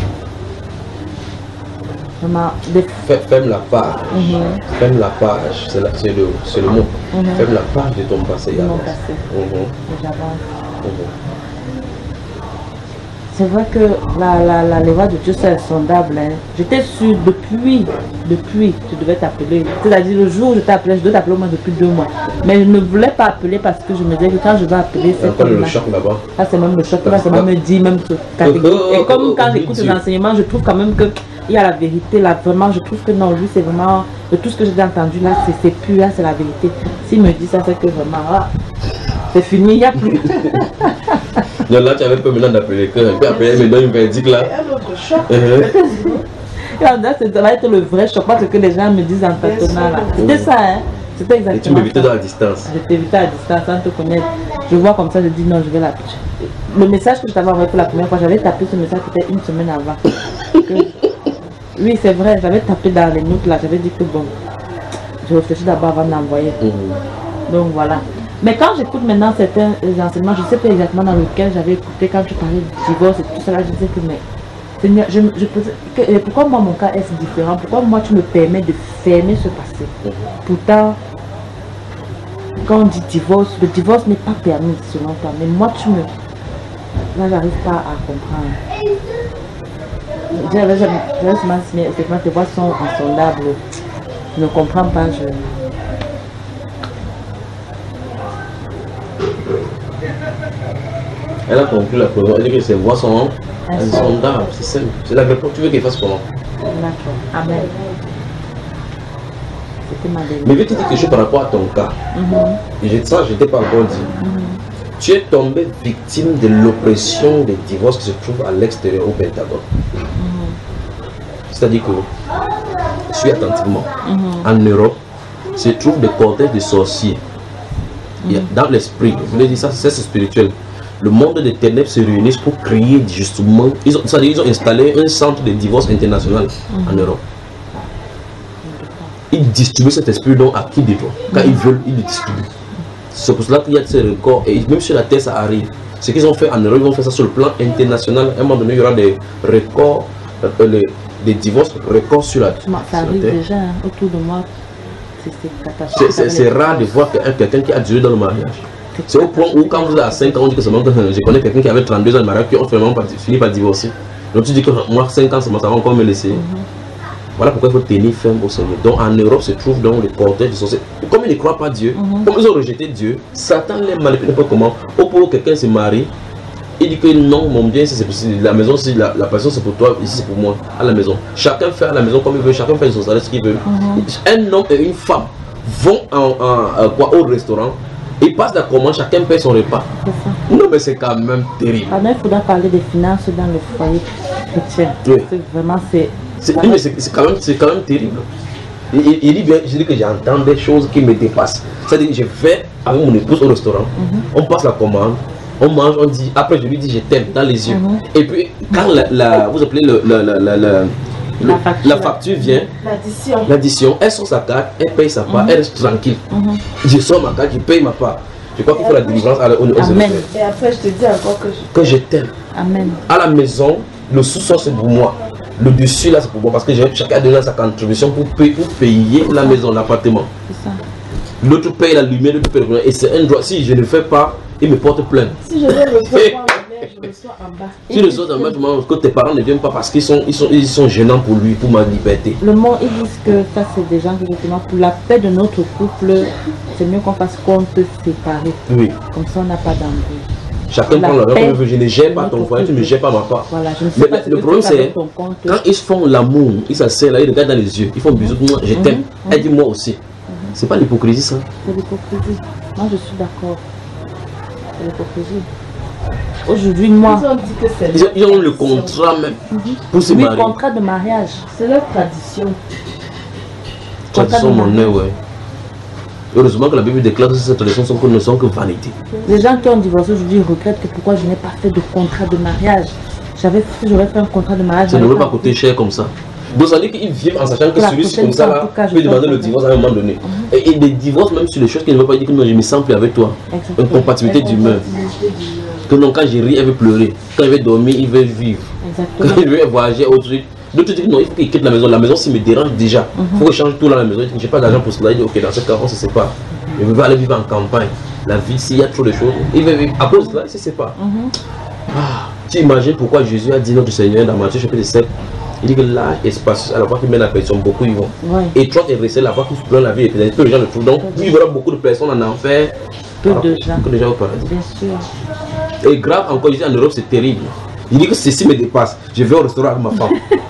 Vraiment, des... Ferme la page. Mm-hmm. Ferme la page, c'est le, le mot. Mm-hmm. Ferme la page de ton passé. De mon passé. Mm-hmm. J'avance. Mm-hmm. C'est vrai que la, la, la, les voix de Dieu c'est insondable. Hein. J'étais sûre depuis, depuis, tu devais t'appeler. C'est-à-dire le jour où je t'ai appelé, je dois t'appeler au moins depuis deux mois. Mais je ne voulais pas appeler parce que je me disais que quand je vais appeler, c'est encore le choc là-bas. Ah, c'est même le choc, là, c'est même me dit, même catégorique. Et comme quand j'écoute les enseignements, je trouve quand même que il y a la vérité là, vraiment, je trouve que non, lui c'est vraiment, de tout ce que j'ai entendu là, c'est pur, là c'est la vérité. S'il me dit ça, c'est que vraiment, ah, c'est fini, il n'y a plus. Non, là tu avais pas maintenant d'appeler que, puis après elle me donne une verdict là. C'est un autre choc. Ça va être le vrai choc, parce que les gens me disent en tâtonnant là. C'était ça, hein. C'était exactement. Et tu m'évitais dans la distance. Je t'évitais à la distance sans te connaître. Je vois comme ça, je dis non, je vais l'appeler. Le message que je t'avais envoyé pour la première fois, j'avais tapé ce message peut-être une semaine avant. Que... Oui, c'est vrai, j'avais tapé dans les notes là, j'avais dit que bon, je réfléchis d'abord avant d'envoyer. Mmh. Donc voilà. Mais quand j'écoute maintenant certains enseignements, je ne sais pas exactement dans lequel j'avais écouté quand tu parlais du divorce et tout ça, là, je disais que mais Seigneur, je, je posais, que, pourquoi moi mon cas est différent? Pourquoi moi tu me permets de fermer ce passé? Mmh. Pourtant, quand on dit divorce, le divorce n'est pas permis selon toi, mais moi tu me... Là, j'arrive pas à comprendre. J'avais seulement effectivement tes voix sont insondables. Je ne comprends pas. Je... Elle a conclu la première, elle dit que ses voix sont insondables. C'est simple. C'est la réponse. Tu veux qu'elle fasse comment? D'accord. Amen. C'était ma dernière. Mais je vais te dire quelque chose par rapport à ton cas. Mm-hmm. Et ça, je n'étais pas encore dit. Mm-hmm. Tu es tombé victime de l'oppression des divorces qui se trouvent à l'extérieur au Pentagone. Mm-hmm. C'est-à-dire que, suis attentivement, mm-hmm. en Europe, se trouvent des cortèges de sorciers. Mm-hmm. Dans l'esprit, je voulais dire ça, c'est spirituel. Le monde des ténèbres se réunit pour créer justement, ils ont, c'est-à-dire ils ont installé un centre de divorce international mm-hmm. en Europe. Ils distribuent cet esprit donc à qui de toi. Quand mm-hmm. ils veulent, ils le distribuent. C'est pour cela qu'il y a ces records, et même sur la terre ça arrive. Ce qu'ils ont fait en Europe, ils vont faire ça sur le plan international. À un moment donné, il y aura des records euh, les, les divorces précoces sur la Ça arrive terre. déjà hein, autour de moi. C'est catastrophique. C'est rare de voir quelqu'un qui a duré dans le mariage. C'est au point où quand vous êtes à cinq ans, on dit que c'est bon, je connais quelqu'un qui avait trente-deux ans de mariage qui ont finalement fini par divorcer. Donc tu dis que moi cinq ans ça va encore me laisser. Mm-hmm. Voilà pourquoi il faut tenir ferme au Seigneur. Donc en Europe se trouve donc le cortège du sorcier. Comme ils ne croient pas Dieu, mm-hmm. comme ils ont rejeté Dieu, Satan les manipule pas comment. Au point où quelqu'un se marie, il dit que non, mon bien, c'est la maison, si la, la passion c'est pour toi, ici c'est pour moi, à la maison. Chacun fait à la maison comme il veut, chacun fait son salaire ce qu'il veut. Mm-hmm. Un homme et une femme vont en, en, en, quoi, au restaurant, ils passent la commande, chacun paye son repas. Non mais c'est quand même terrible. Ah, mais il faudra parler des finances dans le foyer chrétien. Oui. C'est vraiment, c'est... Oui, mais c'est quand, quand même terrible. Il, il, il dit bien, je dis que j'entends des choses qui me dépassent. C'est-à-dire que je vais avec mon épouse au restaurant, mm-hmm. on passe la commande, on mange, on dit, après je lui dis je t'aime dans les yeux. Mm-hmm. Et puis quand la, la, vous appelez le, la, la, la, la, la, facture. la facture vient, l'addition, elle sort sa carte, elle paye sa part, mm-hmm. elle reste tranquille. Mm-hmm. Je sors ma carte, je paye ma part. Je crois qu'il faut la délivrance à la, au, au Amen. Et après je te dis encore que je, que je t'aime. Amen. À la maison, le sous-sol c'est pour moi. Le dessus là c'est pour moi parce que chacun a donné sa contribution pour payer, pour payer la maison, l'appartement. L'autre paye la lumière, l'autre paye le courant. Et c'est un droit. Si je ne le fais pas, il me porte plainte. Si je vais recevoir ma mère, je reçois en bas. Si je reçois en bas, je demande que tes parents ne viennent pas parce qu'ils sont, ils sont, ils sont gênants pour lui, pour ma liberté. Le monde, ils disent que ça c'est des gens qui justement pour la paix de notre couple, c'est mieux qu'on fasse compte séparé. Oui. Comme ça on n'a pas d'embrouille. Chacun prend l'argent comme il veut. Je ne gère pas ton foyer, tu ne gères pas ma part. Voilà, je ne sais mais pas le problème c'est quand ils font l'amour, ils s'asseyent là, ils regardent dans les yeux, ils font bisous, moi je t'aime, mm-hmm. elle dit moi aussi. Mm-hmm. C'est pas l'hypocrisie ça? C'est l'hypocrisie. Moi je suis d'accord. C'est l'hypocrisie. Aujourd'hui, moi. Ils ont dit que c'est ils, ont, ils ont le contrat même mm-hmm. pour se oui, marier. Oui, contrat de mariage. C'est leur tradition. Tradition monnaie, ouais. Heureusement que la Bible déclare que ces traditions sont que, ne sont que vanité. Les gens qui ont divorcé aujourd'hui regrettent que pourquoi je n'ai pas fait de contrat de mariage. J'avais fait, j'aurais fait un contrat de mariage. Ça ne devrait pas coûter cher comme ça. Donc ça veut dire qu'ils vivent en sachant que celui-ci comme ça là peut demander le divorce à un moment donné. Mm-hmm. et, et des divorces même sur les choses qui ne veulent pas dire que non, je me sens plus avec toi. Exactement. Une compatibilité d'humeur. Que non, quand je ris, elle veut pleurer. Quand elle veut dormir, il veut vivre. Exactement. Quand il veut voyager, autre truc. D'autres disent non, il faut qu'il quitte la maison. La maison, s'il me dérange déjà. Il mm-hmm. faut que je change tout dans la maison. Je n'ai pas d'argent pour cela. Il dit ok, dans ce cas, on se sépare. Mm-hmm. Il veut aller vivre en campagne. La vie, s'il y a trop de choses, il veut vivre. À cause de cela, il se sépare. Mm-hmm. Ah, tu imagines pourquoi Jésus a dit notre Seigneur dans Matthieu chapitre sept. Il dit que l'âge est spacieux, à la fois qu'il mène la personne, beaucoup y vont. Ouais. Et toi, tu es resté la fois qu'il prend la vie, et peu de gens le trouvent. Donc, il y aura beaucoup de personnes en enfer. Peu de gens. Que de gens au paradis. Bien sûr. Et grave, encore, je dis en Europe, c'est terrible. Il dit que ceci me dépasse. Je vais au restaurant avec ma femme.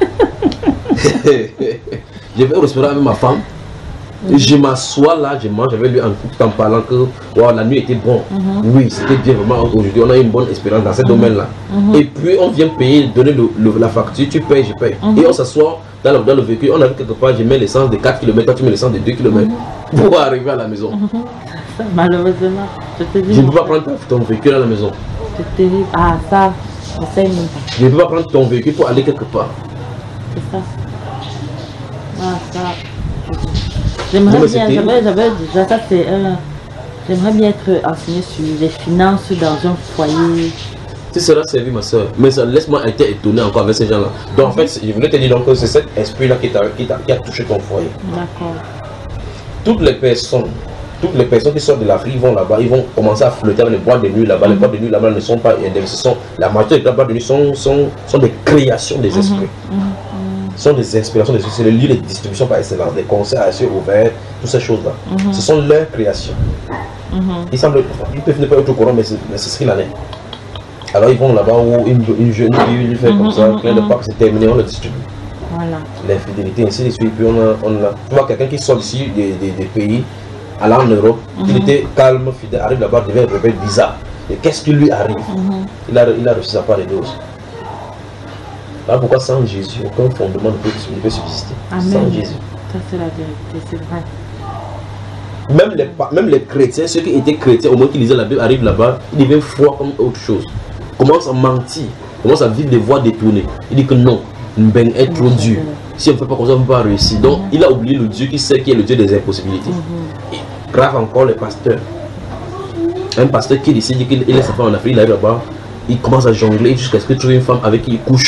Je vais au restaurant avec ma femme. Mm-hmm. Je m'assois là, je mange avec lui en, tout en parlant que wow, la nuit était bonne. Mm-hmm. Oui, c'était bien vraiment. Aujourd'hui, on a une bonne expérience dans ce mm-hmm. domaine-là. Mm-hmm. Et puis, on vient payer, donner le, le, la facture, tu payes, je paye. Mm-hmm. Et on s'assoit dans le, dans le véhicule. On arrive quelque part, je mets l'essence de quatre kilomètres, toi tu mets l'essence de deux kilomètres mm-hmm. pour arriver à la maison. Mm-hmm. Malheureusement, je te dis. Je ne peux pas prendre ton véhicule à la maison. C'est terrible. Ah, ça, je sais même pas. Je ne peux pas prendre ton véhicule pour aller quelque part. C'est ça. Ah, ça. J'aimerais bien, j'avais, j'avais déjà ça, c'est un. J'aimerais bien être enseigné sur les finances dans un foyer. Tu seras servi, ma soeur. Mais laisse-moi être étonné encore avec ces gens-là. Donc, en fait, je voulais te dire donc que c'est cet esprit-là qui, qui, qui a touché ton foyer. D'accord. Toutes les personnes, toutes les personnes qui sortent de l'Afrique, ils vont là-bas, ils vont commencer à flotter avec les boîtes de nuit là-bas. Mm-hmm. Les boîtes de nuit là-bas ne sont pas d'investissement. La majorité des boîtes de nuit sont, sont, sont des créations des esprits. Mm-hmm. sont des inspirations, c'est le lieu de distribution par excellence, des concerts à cieux ouverts, toutes ces choses-là. Mm-hmm. Ce sont leurs créations. Mm-hmm. Ils semblent, ils peuvent ne pas être au courant, mais c'est ce qu'il en est. Alors ils vont là-bas où une, une jeune fille lui fait mm-hmm, comme ça, mm-hmm. Plein de pas que c'est terminé, on le distribue. Voilà. L'infidélité, ainsi de suite. Puis on a, on a, tu vois quelqu'un qui sort ici des, des, des pays, allant en Europe, mm-hmm. Il était calme, fidèle, arrive là-bas, devient un rebelle bizarre. Et qu'est-ce qui lui arrive? Mm-hmm. il, a, il a reçu sa part de dose. Voilà pourquoi sans Jésus, aucun fondement ne peut, ne peut subsister. Amen. Sans Jésus. Ça c'est la vérité, c'est vrai. Même les, même les chrétiens, ceux qui étaient chrétiens, au moment qu'ils lisaient la Bible, arrivent là-bas, ils deviennent froids comme autre chose. Commencent à mentir, commencent à vivre des voies détournées. Il dit que non, Mbeng est trop dur. Si on ne fait pas comme ça, on ne peut pas réussir. Donc, mm-hmm. Il a oublié le Dieu qui sait qui est le Dieu des impossibilités. Mm-hmm. Et grave encore les pasteurs. Un pasteur qui décide qu'il laisse sa femme en Afrique, il arrive là-bas, il commence à jongler jusqu'à ce qu'il trouve une femme avec qui il couche.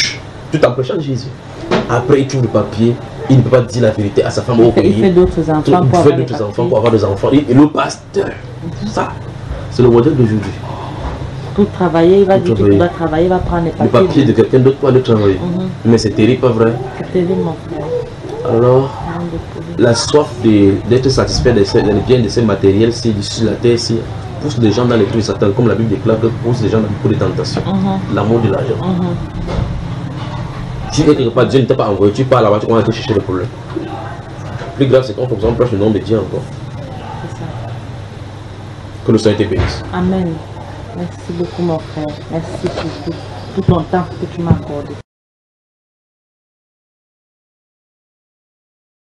tout en prêchant Jésus. Après, il trouve le papier, il ne peut pas dire la vérité à sa femme au pays. Il fait d'autres enfants, il pour, fait avoir d'autres enfants pour avoir des enfants. Et, et le pasteur, ça, c'est le modèle d'aujourd'hui. Pour travailler, il va dire qu'il doit travailler, il va prendre les papiers. Le papier de quelqu'un d'autre pour aller travailler. Mm-hmm. Mais c'est terrible, pas vrai? C'est terrible, mon frère. Alors, la soif d'être satisfait des biens de ces matériels sur la terre, pousse les gens dans les trous de Satan, comme la Bible déclare que pousse les gens dans beaucoup de tentations. Mm-hmm. L'amour de l'argent. Mm-hmm. Si quelque part Dieu ne t'a pas envoyé, tu pars là-bas, tu vas aller chercher le problème. Plus grave, c'est qu'on faut que on prêche le nom de Dieu encore. C'est ça. Que le Seigneur te bénisse. Amen. Merci beaucoup, mon frère. Merci pour tout, tout ton temps que tu m'as accordé.